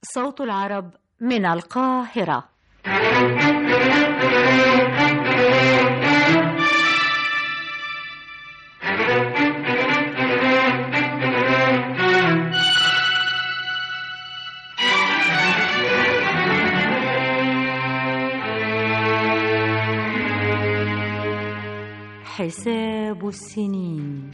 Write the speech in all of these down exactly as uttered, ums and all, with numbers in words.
صوت العرب من القاهرة. حساب السنين.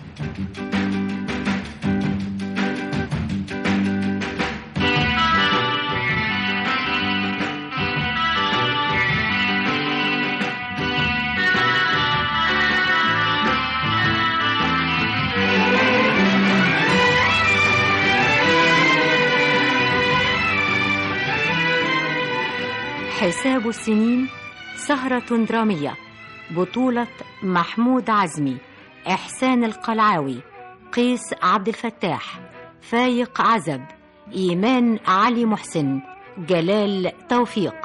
حساب السنين سهرة درامية بطولة محمود عزمي، إحسان القلعاوي، قيس عبد الفتاح، فايق عزب، إيمان علي محسن، جلال توفيق.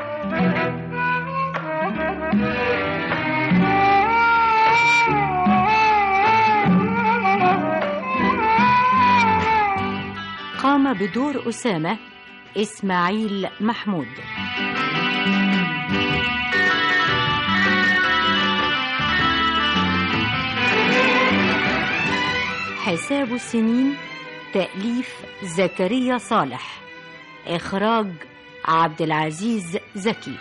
قام بدور أسامة إسماعيل محمود. حساب السنين تأليف زكريا صالح، إخراج عبد العزيز زكي.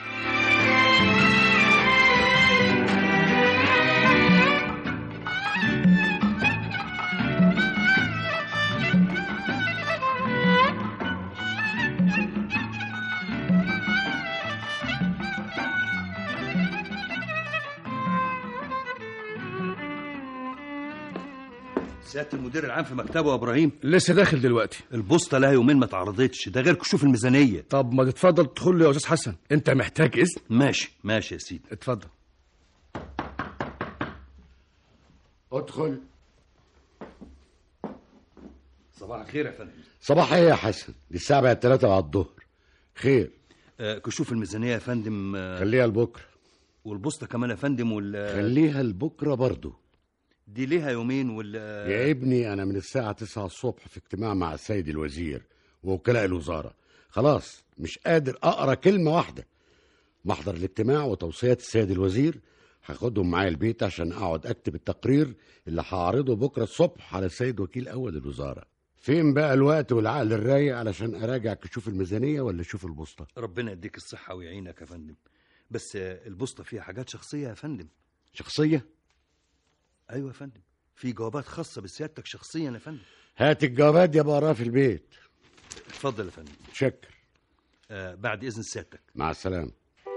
سيادة المدير العام في مكتبه يا ابراهيم. لسه داخل دلوقتي. البوسطة لها يومين ما اتعرضتش، ده غير كشوف الميزانية. طب ما تتفضل تدخل لي يا استاذ حسن، انت محتاج اذن؟ ماشي ماشي يا سيدي، اتفضل. ادخل. صباح الخير يا فندم. صباح ايه يا حسن؟ دي الساعة بقت تلاتة بعد الظهر. خير؟ آه كشوف الميزانية يا فندم. آه خليها لبكرة. والبوسطة كمان يا فندم. وال خليها لبكرة برضو. دي ليها يومين. وال يا ابني أنا من الساعة تسعة الصبح في اجتماع مع السيد الوزير ووكلاء الوزارة، خلاص مش قادر أقرأ كلمة واحدة. محضر الاجتماع وتوصيات السيد الوزير هاخدهم معايا البيت عشان أقعد أكتب التقرير اللي هعرضه بكرة الصبح على السيد وكيل أول الوزارة. فين بقى الوقت والعقل الرايق علشان أراجع كشوف الميزانية ولا أشوف البوسطة؟ ربنا يديك الصحة ويعينك يا فندم، بس البوسطة فيها حاجات شخصية يا فندم. شخصية؟ ايوه يا فندم، في جوابات خاصه بسيادتك شخصيا يا فندم. هات الجوابات دي بقراها في البيت. اتفضل يا فندم. شكر. آه بعد اذن سيادتك. مع السلامه.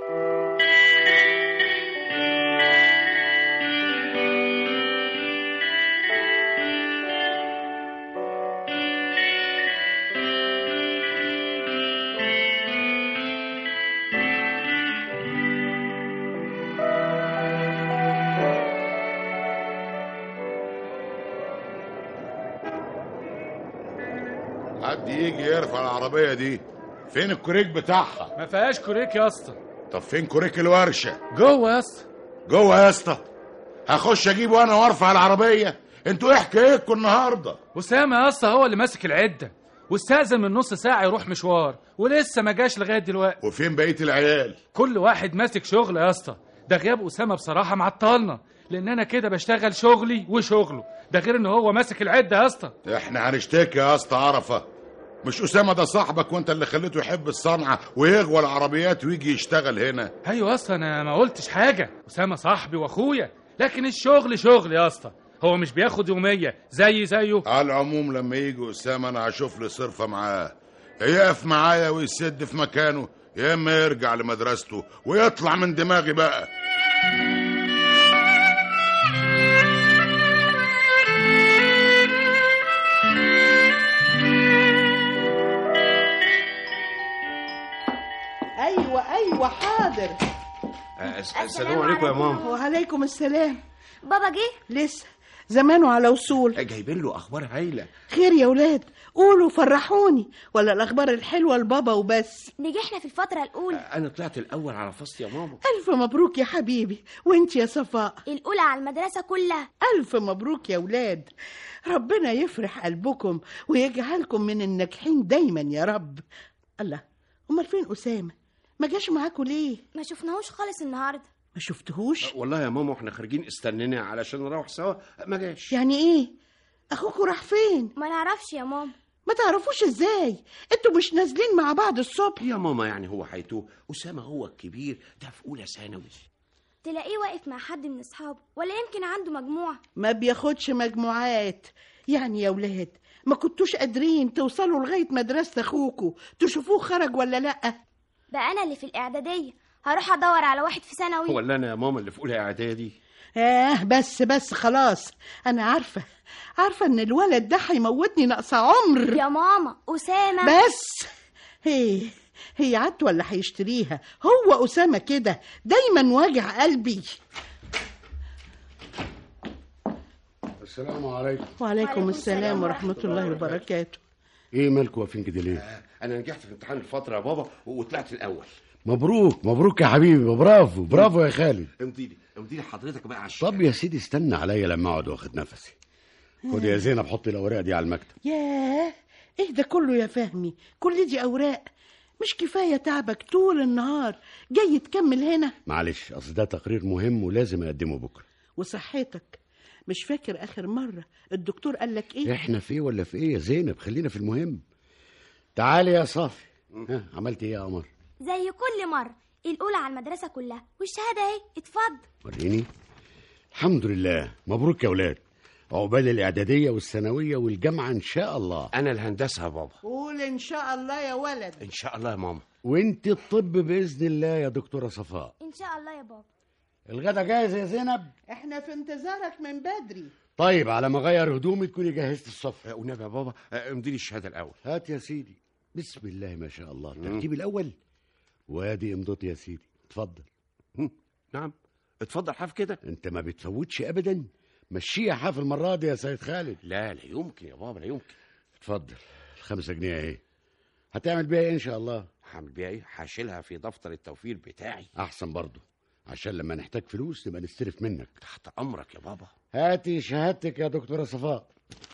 حد يجي يرفع العربية دي. فين الكوريك بتاعها؟ ما فيهاش كوريك يا اسطى. طب فين كوريك الورشة؟ جوه يا اسطى. جوه يا اسطى؟ هخش اجيبه انا وارفع العربية؟ انتوا ايه حكايتكم النهارده؟ أسامة يا اسطى هو اللي ماسك العدة، واستأذن من نص ساعة يروح مشوار ولسه ما جاش لغاية دلوقتي. وفين بقية العيال؟ كل واحد ماسك شغل يا اسطى. ده غياب أسامة بصراحة معطلنا، لأن أنا كده بشتغل شغلي وشغله، ده غير إن هو ماسك العدة يا اسطى. احنا هنشتكي يا اسطى عرفة. مش أسامة ده صاحبك وانت اللي خليته يحب الصنعة ويغوى العربيات ويجي يشتغل هنا؟ ايوه يا اسطى انا ما قلتش حاجة، أسامة صاحبي واخويا، لكن الشغل شغل يا اسطى، هو مش بياخد يومية زي زيه. على العموم لما يجي أسامة انا هشوف لي صرفة معاه، يقف معايا ويسد في مكانه، يا اما يرجع لمدرسته ويطلع من دماغي بقى. ايوه ايوه حاضر. السلام عليكم يا ماما. وعليكم السلام. بابا جه؟ لسه زمانه على وصول. جايبين له اخبار هايله. خير يا ولاد، قولوا فرحوني، ولا الاخبار الحلوه لبابا وبس؟ نجحنا في الفتره الاولى. انا طلعت الاول على فصل يا ماما. الف مبروك يا حبيبي. وانت يا صفاء؟ الاولى على المدرسه كلها. الف مبروك يا ولاد، ربنا يفرح قلبكم ويجعلكم من الناجحين دايما يا رب. الله، امال فين اسامه؟ ما جاش معاكوا ليه؟ ما شفناهوش خالص النهارده. ما شفتهوش؟ والله يا ماما احنا خارجين استنينا علشان نروح سوا، ما جاش. يعني ايه؟ اخوكوا راح فين؟ ما نعرفش يا ماما. ما تعرفوش ازاي؟ انتوا مش نازلين مع بعض الصبح؟ يا ماما يعني هو حيتوه؟ اسامه هو الكبير، ده في اولى ثانوي. تلاقيه واقف مع حد من اصحابه، ولا يمكن عنده مجموعه. ما بياخدش مجموعات. يعني يا ولاد ما كنتوش قادرين توصلوا لغايه مدرسه اخوكوا تشوفوه خرج ولا لا؟ بقى انا اللي في الاعداديه هروح ادور على واحد في ثانوي؟ ولا انا يا ماما اللي في اولى اعدادي؟ اه بس بس خلاص، انا عارفه عارفه ان الولد ده هيموتني ناقصه عمر. يا ماما اسامه بس هي هي عدت ولا هيشتريها؟ هو اسامه كده دايما واجع قلبي. السلام عليكم. وعليكم السلام ورحمه الله وبركاته. ايه مالكوا واقفين كده ليه؟ آه انا نجحت في امتحان الفتره يا بابا وطلعت الاول. مبروك مبروك يا حبيبي، برافو برافو يا خالد. امضي لي امضي لي حضرتك بقى عشان. طب يا سيدي استنى عليا لما اقعد واخد نفسي. خد يا زينب حطي الاوراق دي على المكتب. ياه ايه ده كله يا فهمي؟ كل دي اوراق؟ مش كفايه تعبك طول النهار جاي تكمل هنا؟ معلش اصل ده تقرير مهم ولازم اقدمه بكره. وصحتك مش فاكر اخر مره الدكتور قال لك ايه؟ احنا في ايه ولا في ايه يا زينب؟ خلينا في المهم. تعالي يا صافي. ها عملت ايه يا قمر؟ زي كل مره الاولى على المدرسه كلها، والشهاده اهي اتفضل. وريني. الحمد لله مبروك يا ولاد، عقبال الاعداديه والثانويه والجامعه ان شاء الله. انا الهندسه يا بابا. قول ان شاء الله يا ولد. ان شاء الله يا ماما. وانت الطب باذن الله يا دكتوره صفاء. ان شاء الله يا بابا. الغدا جاهز يا زينب؟ احنا في انتظارك من بدري. طيب على ما اغير هدومي تكوني جهزت الصفحه. والنبي يا بابا امضي لي الشهاده الاول. هات يا سيدي. بسم الله ما شاء الله. الترتيب الاول وادي امضتي يا سيدي. اتفضل. نعم اتفضل حاف كده. انت ما بتفوتش ابدا. مشيها حاف المره دي يا سيد خالد. لا لا يمكن يا بابا لا يمكن. اتفضل الخمسة جنيه اهي. هتعمل بيها ايه ان شاء الله؟ هعمل بيها ايه؟ هشيلها في دفتر التوفير بتاعي. احسن برضو عشان لما نحتاج فلوس نبقى نستلف منك. تحت امرك يا بابا. هاتي شهادتك يا دكتوره صفاء.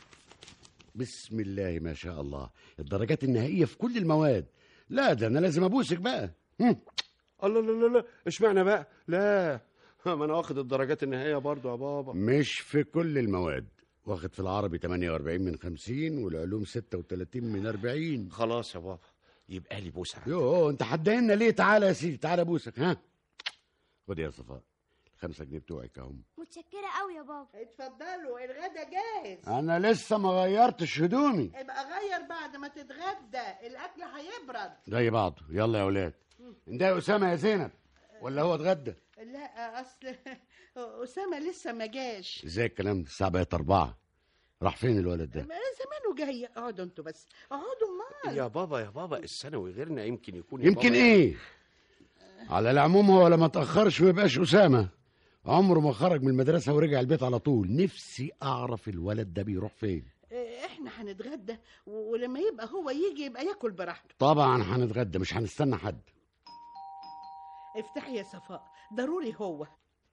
بسم الله ما شاء الله، الدرجات النهائيه في كل المواد. لا ده انا لازم ابوسك بقى. هم. الله لا لا لا اشمعنى بقى؟ لا ما انا واخد الدرجات النهائيه برضو يا بابا. مش في كل المواد. واخد في العربي ثمانية وأربعين من خمسين والعلوم ستة وثلاثين من أربعين. خلاص يا بابا يبقى لي بوسه. يوه انت حدينا ليه؟ تعالى يا سيدي تعالى ابوسك. ها خد يا صفاء الخمسة جنيه بتوعك اهم. متشكره قوي يا بابا. اتفضلوا الغدا جاهز. انا لسه ما غيرتش هدومي. ابقى غير بعد ما تتغدى، الاكل هيبرد. زي بعضه. يلا يا ولاد. انت يا اسامه يا زينب ولا هو اتغدى؟ لا اصل اسامه لسه ما جاش. ازاي الكلام ده؟ الساعه بقت أربعة. راح فين الولد ده؟ زمانه جاي. اقعدوا انتوا بس اقعدوا. مال يا بابا يا بابا الثانوي غيرنا يمكن يكون. يمكن ايه؟ على العموم هو ولا ما تاخرش ويبقاش اسامه. عمره ما خرج من المدرسه ورجع البيت على طول. نفسي اعرف الولد ده بيروح فين. احنا هنتغدى ولما يبقى هو يجي يبقى ياكل براحته. طبعا هنتغدى مش هنستنى حد. افتحي يا صفاء ضروري هو.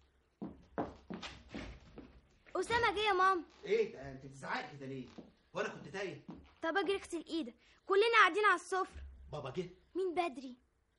اسامه جه يا ماما. ايه ده انت بتزعقي كده ليه؟ وانا كنت تايه. طب اجري اغسل ايدك، كلنا قاعدين على السفره. بابا جه؟ مين بدري؟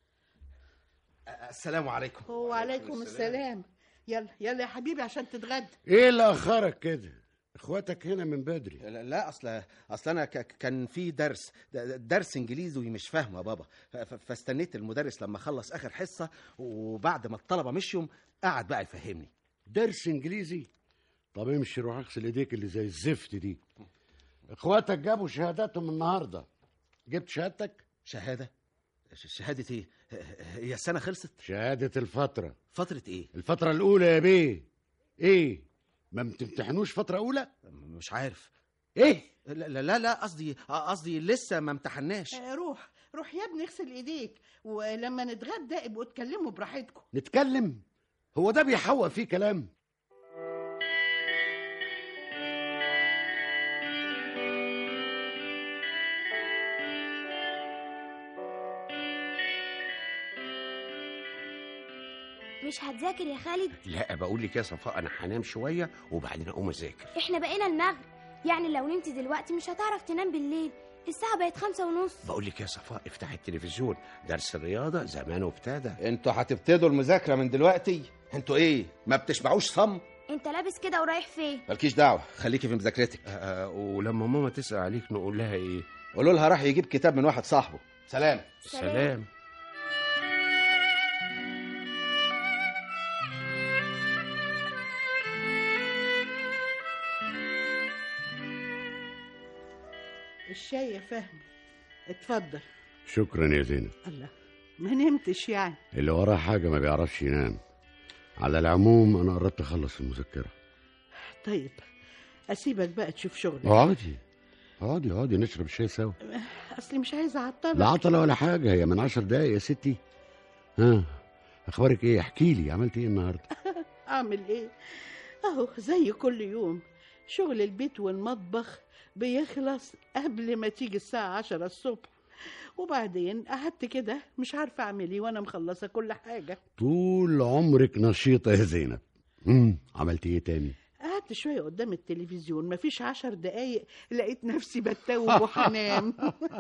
السلام عليكم. وعليكم السلام. يلا يلا يا حبيبي عشان تتغدى. ايه اللي اخرك كده؟ اخواتك هنا من بدري. لا اصل اصل انا ك... كان في درس درس انجليزي مش فاهمه يا بابا، ف... فاستنيت المدرس لما خلص اخر حصه، وبعد ما الطلبه مشيوا قعد بقى يفهمني. درس انجليزي؟ طب امشي روح اغسل ايديك اللي زي الزفت دي. اخواتك جابوا شهاداتهم النهارده. جبت شهادتك؟ شهاده؟ شهاده ايه؟ هي السنه خلصت؟ شهاده الفتره. فتره ايه؟ الفتره الاولى يا بيه. ايه ما بتمتحنوش فتره اولى؟ مش عارف. ايه؟ لا لا لا قصدي قصدي لسه ما امتحناش. روح روح يا ابني اغسل ايديك، ولما نتغدى ابقوا اتكلموا براحتكم. نتكلم؟ هو ده بيحوق فيه كلام؟ مش هتذاكر يا خالد؟ لا بقول لك يا صفاء انا هنام شويه وبعدين اقوم اذاكر. احنا بقينا المغرب، يعني لو نمت دلوقتي مش هتعرف تنام بالليل. الساعة بقت خمسة ونص. بقول لك يا صفاء افتح التلفزيون، درس الرياضه زمانه ابتدى. انتوا هتبتدوا المذاكره من دلوقتي؟ انتوا ايه ما بتشبعوش صم؟ انت لابس كده ورايح فين؟ مالكيش دعوه، خليكي في مذاكرتك. آه ولما ماما تسأل عليك نقول لها ايه؟ قولوا لها راح يجيب كتاب من واحد صاحبه. سلام. سلام. الشاي يا فهمي، اتفضل. شكرا يا زينب. الله، ما نمتش يعني؟ اللي وراه حاجة ما بيعرفش ينام. على العموم أنا قربت أخلص المذكرة. طيب أسيبك بقى تشوف شغلك. اقعدي اقعدي اقعدي نشرب الشاي سوا. أصلي مش عايزة أعطلك. لا عطلة ولا حاجة، هي من عشر دقايق يا ستي. ها أخبارك إيه؟ احكي لي عملت إيه النهاردة؟ أعمل إيه؟ أهو زي كل يوم، شغل البيت والمطبخ بيخلص قبل ما تيجي الساعة عشرة الصبح، وبعدين قعدت كده مش عارفة أعمل إيه وأنا مخلصة كل حاجة. طول عمرك نشيطة يا زينب. امم عملت إيه تاني؟ قعدت شوية قدام التلفزيون، مفيش عشر دقايق لقيت نفسي بتوب وحنام.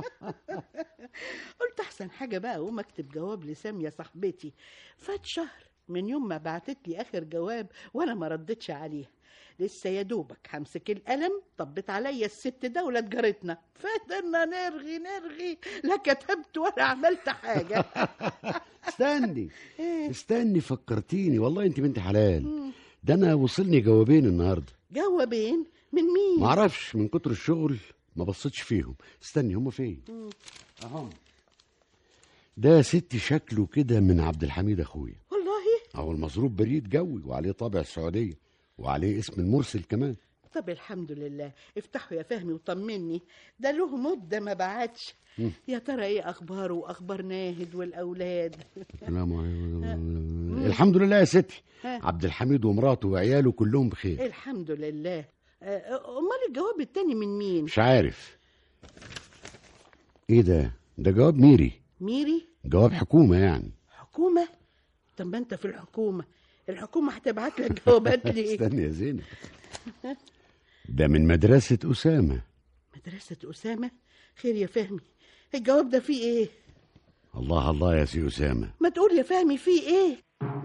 قلت أحسن حاجة بقى أقوم أكتب جواب لسامية صاحبتي. فات شهر من يوم ما بعتت لي آخر جواب وأنا ما ردتش عليها. لسه يا دوبك همسك القلم طبت عليا الست دولة جارتنا، فضلنا نرغي نرغي، لا كتبت ولا عملت حاجة. استني استني فكرتيني، والله انت بنت حلال. ده انا وصلني جوابين النهارده. جوابين؟ من مين؟ معرفش، من كتر الشغل ما بصيتش فيهم. استني هما فين؟ اهم. ده يا ستي شكله كده من عبد الحميد اخويا. والله؟ اهو المظروف بريد جوي وعليه طابع السعوديه وعليه اسم المرسل كمان. طب الحمد لله. افتحوا يا فهمي وطمني، ده له مده ما بعتش. يا ترى ايه اخباره واخبار ناهد والاولاد؟ السلام عليكم. الحمد لله يا ستي، عبد الحميد ومراته وعياله كلهم بخير. الحمد لله. امال الجواب التاني من مين؟ مش عارف. ايه ده؟ ده جواب ميري. ميري؟ جواب حكومه يعني. حكومه؟ طب ما انت في الحكومه، الحكومه هتبعت لك جوابات ليه؟ استني يا زينب، ده من مدرسه اسامه. مدرسه اسامه؟ خير يا فهمي، الجواب ده فيه ايه؟ الله الله يا سي اسامه، ما تقول يا فهمي فيه ايه؟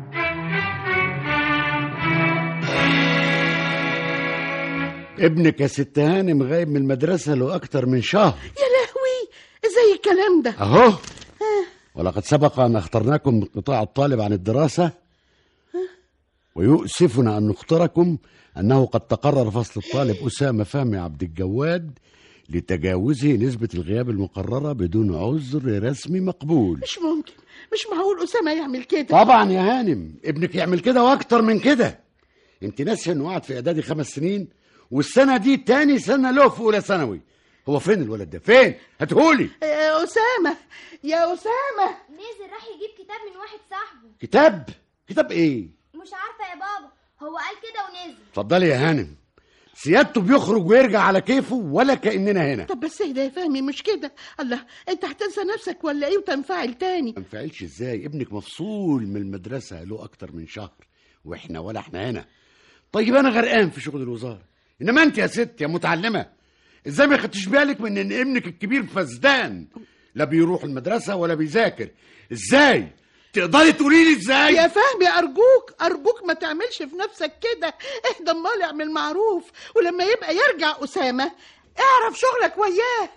ابنك يا ست هانم غايب من المدرسه له اكتر من شهر. يا لهوي، ازاي الكلام ده؟ اهو. ولقد سبق ان اخطرناكم من قطاع الطالب عن الدراسه، ويؤسفنا ان نخطركم انه قد تقرر فصل الطالب اسامه فهمي عبد الجواد لتجاوزه نسبة الغياب المقررة بدون عذر رسمي مقبول. مش ممكن، مش معقول أسامة يعمل كده. طبعا يا هانم، ابنك يعمل كده واكتر من كده. انت ناسيه انه قعد في اعدادي خمس سنين، والسنة دي تاني سنة له في اولى ثانوي. هو فين الولد ده؟ فين؟ هاتهولي. يا أسامة، يا أسامة. نزل راح يجيب كتاب من واحد صاحبه. كتاب؟ كتاب ايه؟ مش عارفة يا بابا، هو قال كده ونزل. اتفضلي يا هانم، سيادته بيخرج ويرجع على كيفه ولا كأننا هنا. طب بس اهدى يا فهمي، مش كده. الله، انت هتنسى نفسك ولا ايه وتنفعل تاني؟ ما انفعلش ازاي؟ ابنك مفصول من المدرسة له اكتر من شهر، واحنا ولا احنا هنا. طيب انا غرقان في شغل الوزارة، انما انت يا ست يا متعلمة ازاي ما خدتش بالك من ان ابنك الكبير فسدان، لا بيروح المدرسة ولا بيذاكر؟ ازاي تقدري تقولي لي ازاي؟ يا فهمي ارجوك ارجوك ما تعملش في نفسك كده، اهدى امال اعمل معروف، ولما يبقى يرجع اسامه اعرف شغلك وياه.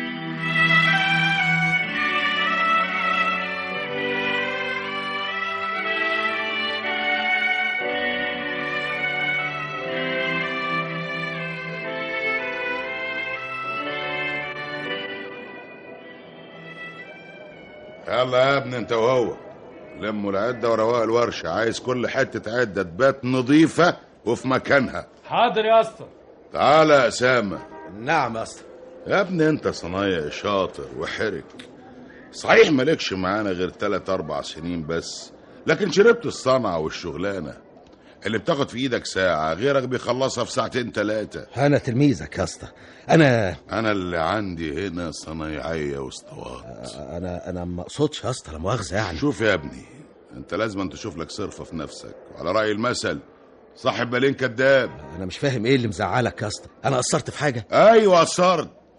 يلا يا ابني انت وهو، لموا العدة ورواق الورشة، عايز كل حتة عدة تبات نظيفة وفي مكانها. حاضر يا اسطى. تعالى يا أسامة. نعم يا اسطى. يا ابني انت صنايعي شاطر وحرك، صحيح مالكش معانا غير تلات اربع سنين بس، لكن شربت الصنعة والشغلانة اللي بتاخد في ايدك ساعة غيرك بيخلصها في ساعتين تلاتة. انا تلميذك يا اسطى. انا انا اللي عندي هنا صنايعية واسطوات. انا انا ما اقصدش يا اسطى، لا مؤاخذة يعني. شوف يا ابني، انت لازم تشوف لك صرفة في نفسك، وعلى رأي المثل صاحب بالين كداب. انا مش فاهم ايه اللي مزعلك يا اسطى، انا قصرت في حاجة؟ ايوه قصرت،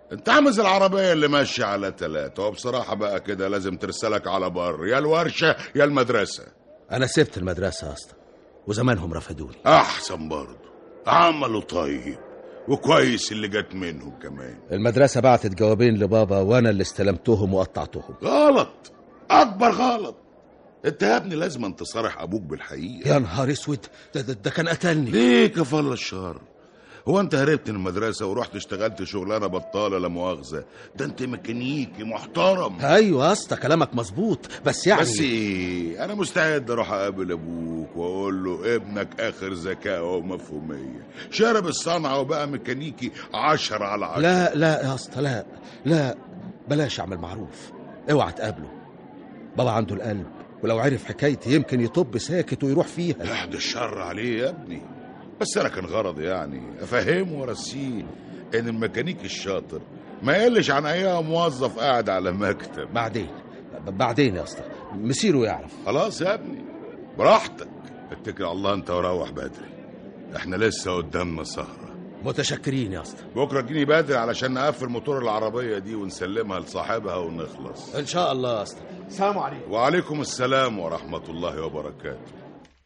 انت عامل زي العربيه اللي ماشيه على ثلاثه، وبصراحه بقى كده لازم ترسلك على بر، يا الورشه يا المدرسه. انا سبت المدرسه يا اسطى وزمانهم رفضوني. احسن برضه، عملوا طيب وكويس اللي جت منهم كمان. المدرسه بعتت جوابين لبابا وانا اللي استلمتهم وقطعتهم. غلط، اكبر غلط. انت يا ابني لازم انت تصارح ابوك بالحقيقه. يا نهار اسود، ده, ده, ده كان قتلني. ليه كفل الشر؟ هو انت هربت من المدرسه ورحت اشتغلت شغلانه بطاله لا مؤاخذه؟ ده انت ميكانيكي محترم. ايوه يا اسطى كلامك مظبوط، بس يعني بس ايه، انا مستعد اروح اقابل ابوك واقول له ابنك اخر ذكاء ومفهوميه، شرب الصنعه وبقى ميكانيكي عشرة على عشرة. لا لا يا اسطى، لا لا، بلاش اعمل معروف، اوعى تقابله. بابا عنده القلب، ولو عرف حكايتي يمكن يطب ساكت ويروح فيها. يحد الشر عليه يا ابني، بس انا كان غرضي يعني افهمه وارسيه ان الميكانيكي الشاطر ما يقلش عن اي موظف قاعد على مكتب. بعدين بعدين يا اسطى مسيره يعرف. خلاص يا ابني براحتك، اتكل على الله انت وروح بدري، احنا لسه قدامنا سهره. متشكرين يا اسطى. بكره تجيني بدري علشان نقفل موتور العربيه دي ونسلمها لصاحبها ونخلص ان شاء الله يا اسطى. السلام عليكم. وعليكم السلام ورحمه الله وبركاته.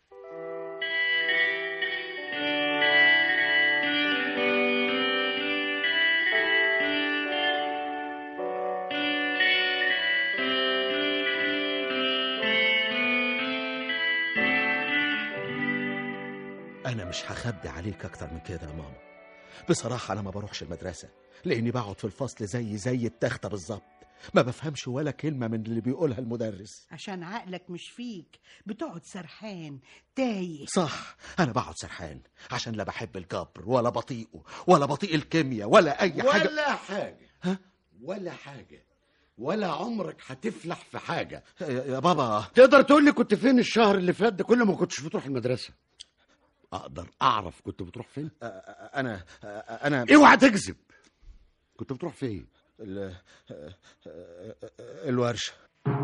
أنا مش هخبي عليك أكتر من كده يا ماما. بصراحة أنا ما بروحش المدرسة لأني بقعد في الفصل زي زي التختة بالظبط، ما بفهمش ولا كلمة من اللي بيقولها المدرس. عشان عقلك مش فيك، بتقعد سرحان تايه. صح، أنا بقعد سرحان عشان لا بحب الجبر ولا بطيئه ولا بطيء الكيمياء ولا أي حاجة. ولا حاجة. ها؟ ولا حاجة، ولا عمرك هتفلح في حاجة. يا, يا بابا، تقدر تقول لي كنت فين الشهر اللي فات ده كله ما كنتش بتروح المدرسة؟ اقدر اعرف كنت بتروح فين؟ انا انا اوعى تكذب. كنت بتروح فين؟ ال... الورشه.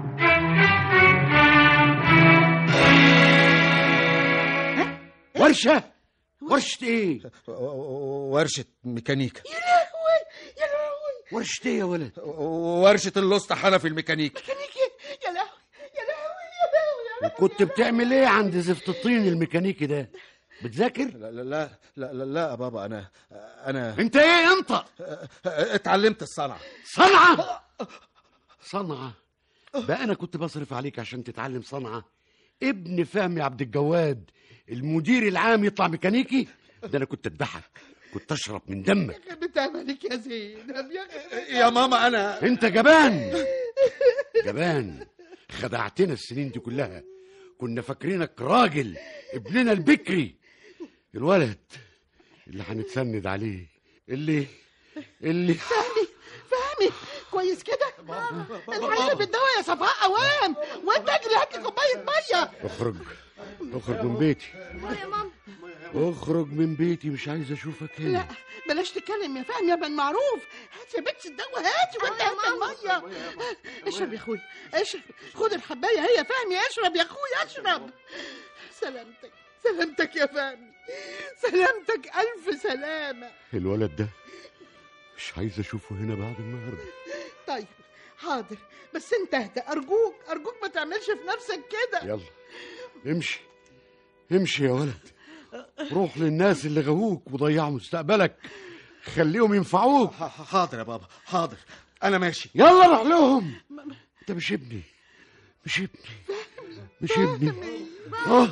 ورشه؟ ورشه ايه؟ ورشه ميكانيكا. يا لهوي يا لهوي. ورشه ايه يا ولد؟ ورشه اللوسته حنفي الميكانيكي. ميكانيكي؟ يا لهوي يا لهوي يا لهوي يا لهوي. وكنت بتعمل ايه عند زفت الطين الميكانيكي ده؟ بتذاكر؟ لا لا لا لا لا, لا يا بابا، انا انا انت ايه انت؟ اتعلمت الصنعه. صنعه؟ صنعه؟ بقى انا كنت بصرف عليك عشان تتعلم صنعه؟ ابن فهمي عبد الجواد المدير العام يطلع ميكانيكي؟ ده انا كنت اذبحك، كنت اشرب من دمك. يا بتعملك يا زينب يا يا ماما. انا انت جبان جبان، خدعتنا السنين دي كلها، كنا فاكرينك راجل ابننا البكري، الولد اللي هنتسند عليه، اللي اللي فهمي فهمي كويس كده. الحقيقة بالدواء يا صفاء اوام، وانت اجري هات لي كوبايه ميه. اخرج اخرج من بيتي. يا ماما. اخرج من بيتي، مش عايز اشوفك هنا. لا بلاش تتكلم يا فهمي يا بن معروف. هات يا بنت الدواء، هاتي وانت هات الميه. اشرب يا اخويا اشرب، خد الحبايه هي فهمي، اشرب يا اخويا اشرب. سلامتك سلامتك يا فهمي، سلامتك الف سلامه. الولد ده مش عايز اشوفه هنا بعد النهارده. طيب حاضر، بس انت اهدى ارجوك ارجوك، ما تعملش في نفسك كده. يلا امشي امشي يا ولد، روح للناس اللي غووك وضيعوا مستقبلك، خليهم ينفعوك. حاضر يا بابا حاضر، انا ماشي. يلا روح لهم. انت مش ابني، مش ابني، مش ابني. اه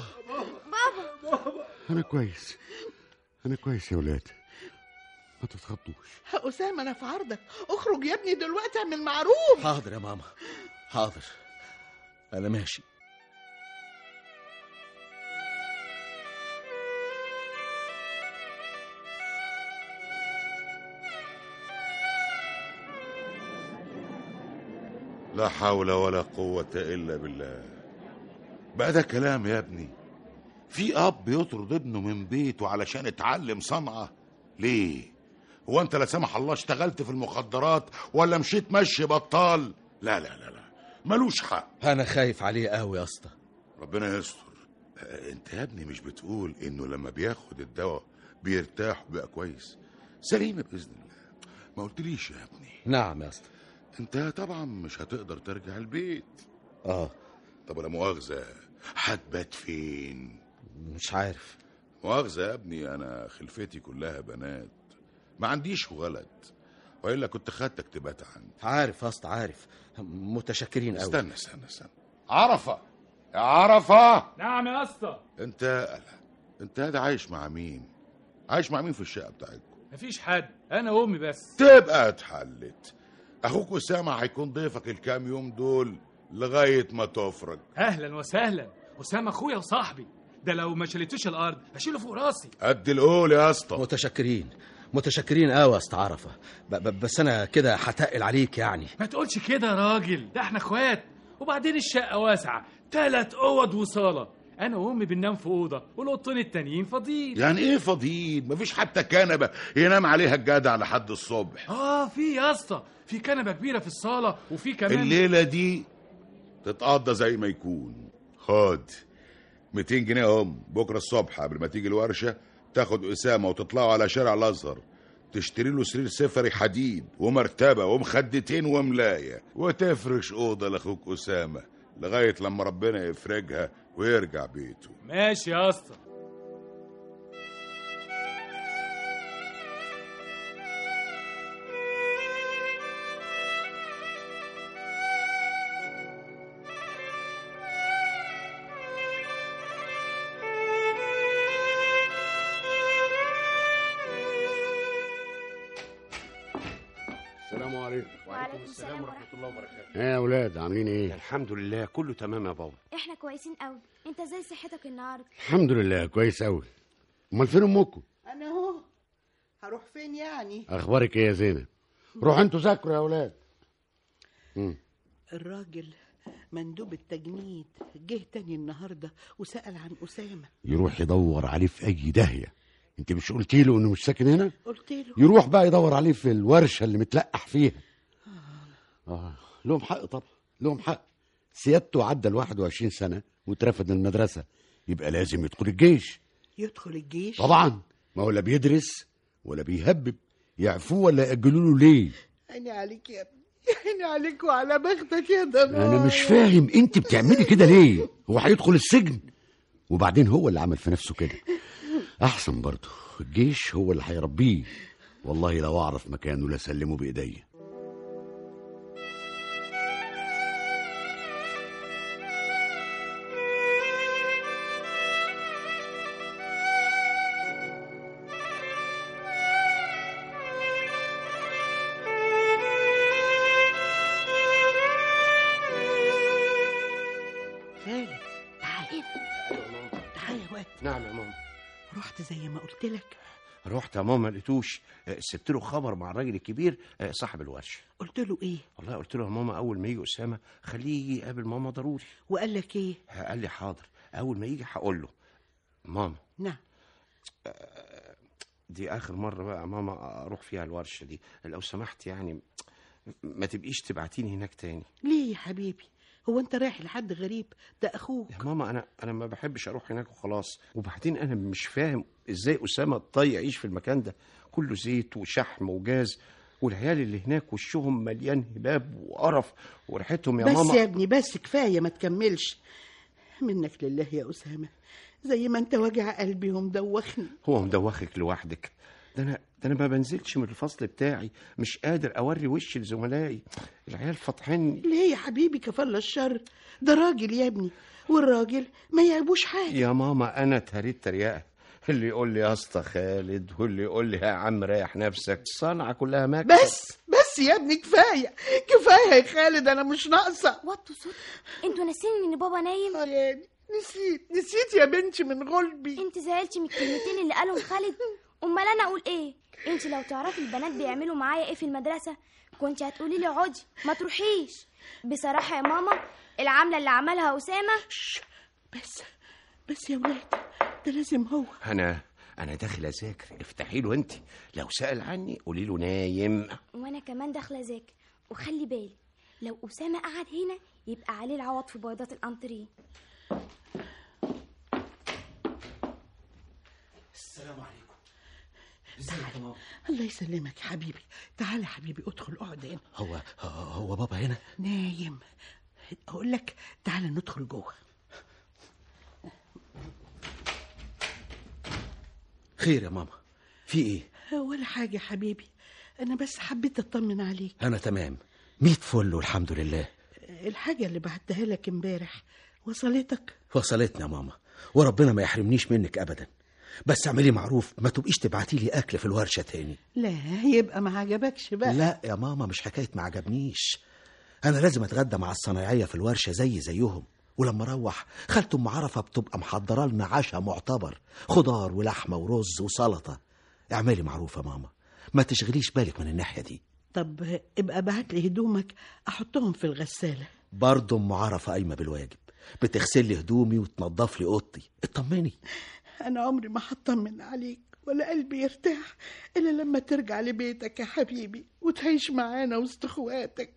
بابا انا كويس، انا كويس يا ولاد، ما تتخضوش. أسامة أنا في عرضك، اخرج يا ابني دلوقتي اعمل معروف. حاضر يا ماما حاضر، أنا ماشي. لا حول ولا قوة إلا بالله. بقى ده كلام يا ابني؟ في أب يطرد ابنه من بيته علشان اتعلم صنعة؟ ليه؟ هو أنت لا سمح الله اشتغلت في المخدرات ولا مشيت مشي بطال؟ لا لا لا لا، ملوش حق. أنا خايف عليه قوي يا اسطى. ربنا يستر. أنت يا ابني مش بتقول إنه لما بياخد الدواء بيرتاح وبقى كويس؟ سليمة بإذن الله. ما قلتليش يا ابني. نعم يا اسطى. انت طبعا مش هتقدر ترجع البيت. اه. طب ولا مؤاخذة، هتبات فين؟ مش عارف. مؤاخذة يا ابني، انا خلفتي كلها بنات، ما عنديش ولد، والا كنت خدتك تبات عندي. عارف يا اسطى عارف. متشكرين قوي. استنى استنى استنى عرفة يا عرفة. نعم يا اسطى. انت لا. انت هذا عايش مع مين؟ عايش مع مين في الشقة بتاعتكم؟ مفيش حد، انا وامي بس. تبقى اتحلت. اخوك اسامة هيكون ضيفك الكام يوم دول لغاية ما تفرج. اهلا وسهلا. اسامة اخويا وصاحبي، ده لو ما شلتوش الارض هشيله فوق راسي. قد القول يا اسطى. متشكرين متشكرين قوي يا اسطى عرفة. بس انا كده هتقل عليك يعني. ما تقولش كده يا راجل، ده احنا اخوات، وبعدين الشقة واسعة، ثلاث اوض وصالة، انا وامي بننام في اوضه والاوضتين التانيين فاضيين. يعني ايه فاضيين؟ مفيش حتى كنبه ينام عليها الجدع لحد الصبح. اه في يا اسطى، في كنبه كبيره في الصاله، وفي كمان الليله دي تتقضى زي ما يكون. خد مئتين جنيه هم بكره الصبح قبل ما تيجي الورشه، تاخد اسامه وتطلعوا على شارع الازهر، تشتري له سرير سفري حديد ومرتبه ومخدتين وملايه، وتفرش اوضه لاخوك اسامه لغايه لما ربنا يفرجها ويرجع بيته. ماشي يا اسطى. السلام عليكم. وعليكم السلام ورحمة الله وبركاته. ايه يا اولاد عاملين ايه؟ الحمد لله كله تمام يا بابا. احنا كويسين قوي. انت ازاي صحتك النهارده؟ الحمد لله كويس قوي. امال فين امكم؟ انا اهو. هروح فين يعني؟ اخبارك ايه يا زينب؟ روحوا انتوا ذاكروا يا اولاد. امم الراجل مندوب التجنيد جه تاني النهارده وسأل عن أسامة. يروح يدور عليه في اي داهيه. انت مش قلتي له انه مش ساكن هنا؟ قلت له. يروح بقى يدور عليه في الورشه اللي متلقح فيها. اه لهم حق طبعا، لهم حق. سيادته عدى ال واحد وعشرين سنه واترفد من المدرسه، يبقى لازم يدخل الجيش. يدخل الجيش؟ طبعا، ما هو لا بيدرس ولا بيهبب. يعفوه ولا يأجلوا له ليه؟ عيني عليك يا ابني، عيني عليك وعلى بختك يا ضنايا. انا مش فاهم انت بتعملي كده ليه؟ هو هيدخل السجن؟ وبعدين هو اللي عمل في نفسه كده. احسن برضه الجيش هو اللي هيربيه. والله لو اعرف مكانه لسلمه بايديا. خالد تعال تعال يا واد. نعم يا ماما. رحت زي ما قلت لك؟ رحت يا ماما ما لقيتوش. سبت له خبر مع الراجل الكبير صاحب الورشه. قلت له ايه؟ والله قلت له يا ماما اول ما يجي اسامه خليه يجي يقابل ماما ضروري. وقال لك ايه؟ قال لي حاضر، اول ما يجي هقول له. ماما نعم. دي اخر مره بقى يا ماما اروح فيها الورشه دي، لو سمحت يعني ما تبقيش تبعتيني هناك تاني. ليه يا حبيبي؟ هو انت رايح لحد غريب؟ ده اخوك. يا ماما انا انا ما بحبش اروح هناك وخلاص. وبعدين انا مش فاهم ازاي اسامه الطي يعيش في المكان ده كله زيت وشحم وجاز، والعيال اللي هناك وشهم مليان هباب وقرف وريحتهم يا بس ماما. بس يا ابني بس كفايه ما تكملش. منك لله يا اسامه، زي ما انت وجع قلبي ومدوخني. هو مدوخك لوحدك؟ ده انا ده انا ما بنزلش من الفصل بتاعي، مش قادر اوري وشي لزملائي، العيال فاطحيني. ليه يا حبيبي كفل الشر؟ ده راجل يا ابني، والراجل ما يعيبوش حاجه. يا ماما انا اتهريت تريقه، اللي يقول لي يا اسطى خالد واللي يقول لي يا عم ريح نفسك، الصنعه كلها مكسب. بس بس يا ابني كفايه كفايه يا خالد، انا مش ناقصه. وطوا صوت، انتوا ناسين ان بابا نايم؟ يعني نسيت نسيت يا بنتي من غلبي. انت زعلتي من الكلمتين اللي قالهم خالد؟ امال انا اقول ايه؟ انت لو تعرفي البنات بيعملوا معايا ايه في المدرسه كنت هتقولي لي اقعدي ما تروحيش. بصراحه يا ماما العمله اللي عملها اسامه. بس بس يا ولاد، ده لازم هو. انا انا داخل اذاكر، افتحي له انت، لو سأل عني قولي له نايم. وانا كمان داخله اذاكر، وخلي بالي لو اسامه قعد هنا يبقى عليه العوض في بيضات الانتريه. السلام عليكم. تعال. الله يسلمك يا حبيبي. تعال يا حبيبي، ادخل اقعد هنا. هو هو بابا هنا نايم. اقول لك تعال ندخل جوه. خير يا ماما، في ايه؟ ولا حاجه يا حبيبي، انا بس حبيت اطمن عليك. انا تمام ميت فل والحمد لله. الحاجه اللي بعتها لك امبارح وصلتك؟ وصلتنا يا ماما، وربنا ما يحرمنيش منك ابدا. بس اعملي معروف، ما تبقيش تبعتي لي اكل في الورشه تاني. لا يبقى ما عجبكش بقى. لا يا ماما، مش حكايه ما عجبنيش، انا لازم اتغدى مع الصنايعيه في الورشه زي زيهم. ولما اروح خالة ام عرفه بتبقى محضره لنا عشاء معتبر، خضار ولحمه ورز وسلطه. اعملي معروف يا ماما، ما تشغليش بالك من الناحيه دي. طب ابقى بعت لي هدومك احطهم في الغساله. برضه ام عرفه قايمه بالواجب، بتغسل لي هدومي وتنظف لي اوضتي. اطمني. انا عمري ما هطمن عليك ولا قلبي يرتاح الا لما ترجع لبيتك يا حبيبي وتعيش معانا وسط اخواتك.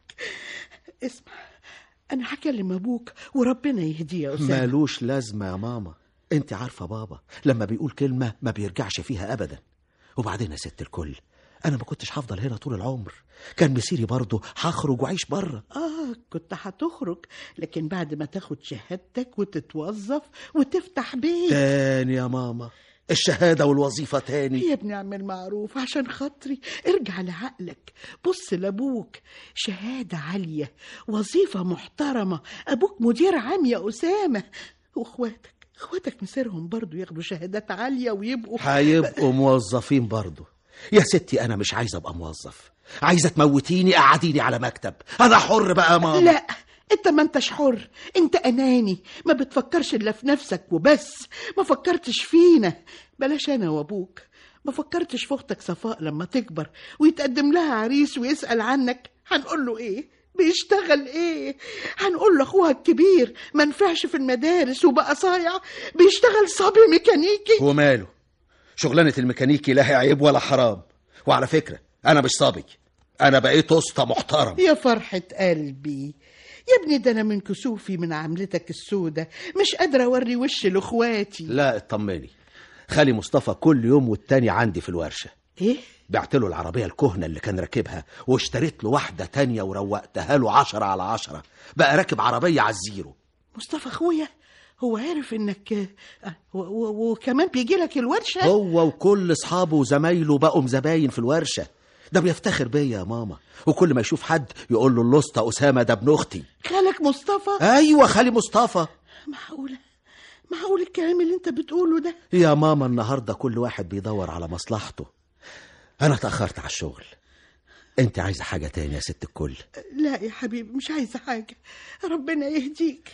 اسمع، انا هكلم ابوك وربنا يهديه يا اسامه. مالوش لازمه يا ماما، انت عارفه بابا لما بيقول كلمه ما بيرجعش فيها ابدا. وبعدين يا ست الكل، انا ما كنتش هفضل هنا طول العمر، كان مسيري برضه هخرج واعيش بره. اه كنت هتخرج، لكن بعد ما تاخد شهادتك وتتوظف وتفتح بيت. تاني يا ماما، الشهاده والوظيفه تاني؟ يا ابني اعمل معروف عشان خاطري، ارجع لعقلك، بص لابوك، شهاده عاليه، وظيفه محترمه، ابوك مدير عام يا اسامه. واخواتك اخواتك مسيرهم برضو ياخدوا شهادات عاليه ويبقوا هيبقوا موظفين برضو. يا ستي انا مش عايزه ابقى موظف، عايزه تموتيني قعديني على مكتب، انا حر بقى يا ماما. لا انت ما انتش حر، انت اناني، ما بتفكرش الا في نفسك وبس، ما فكرتش فينا. بلاش انا وابوك، ما فكرتش في اختك صفاء لما تكبر ويتقدم لها عريس ويسأل عنك، هنقول له ايه؟ بيشتغل ايه؟ هنقول له اخوها الكبير ما نفعش في المدارس وبقى صايع بيشتغل صبي ميكانيكي. وماله؟ شغلانه الميكانيكي لا هي عيب ولا حرام. وعلى فكره انا مش صبي، انا بقيت اسطى محترم. يا فرحه قلبي يا ابني، ده انا من كسوفي من عملتك السودة مش قادره اوري وش لاخواتي. لا اطمني، خالي مصطفى كل يوم والتاني عندي في الورشه. ايه؟ بعت له العربيه الكهنه اللي كان راكبها واشتريت له واحده تانية وروقتها له عشرة على عشرة، بقى راكب عربيه على الزيرو. مصطفى اخويا هو عارف انك وكمان بيجي لك الورشه؟ هو وكل اصحابه وزمايله بقوا زباين في الورشه، ده بيفتخر بيا يا ماما، وكل ما يشوف حد يقول له الاسطى اسامه ده ابن اختي. خالك مصطفى؟ ايوه خالي مصطفى. معقوله معقول الكلام اللي انت بتقوله ده؟ يا ماما النهارده كل واحد بيدور على مصلحته، انا اتاخرت على الشغل. انت عايزه حاجه تاني يا ست الكل؟ لا يا حبيبي مش عايزه حاجه، ربنا يهديك.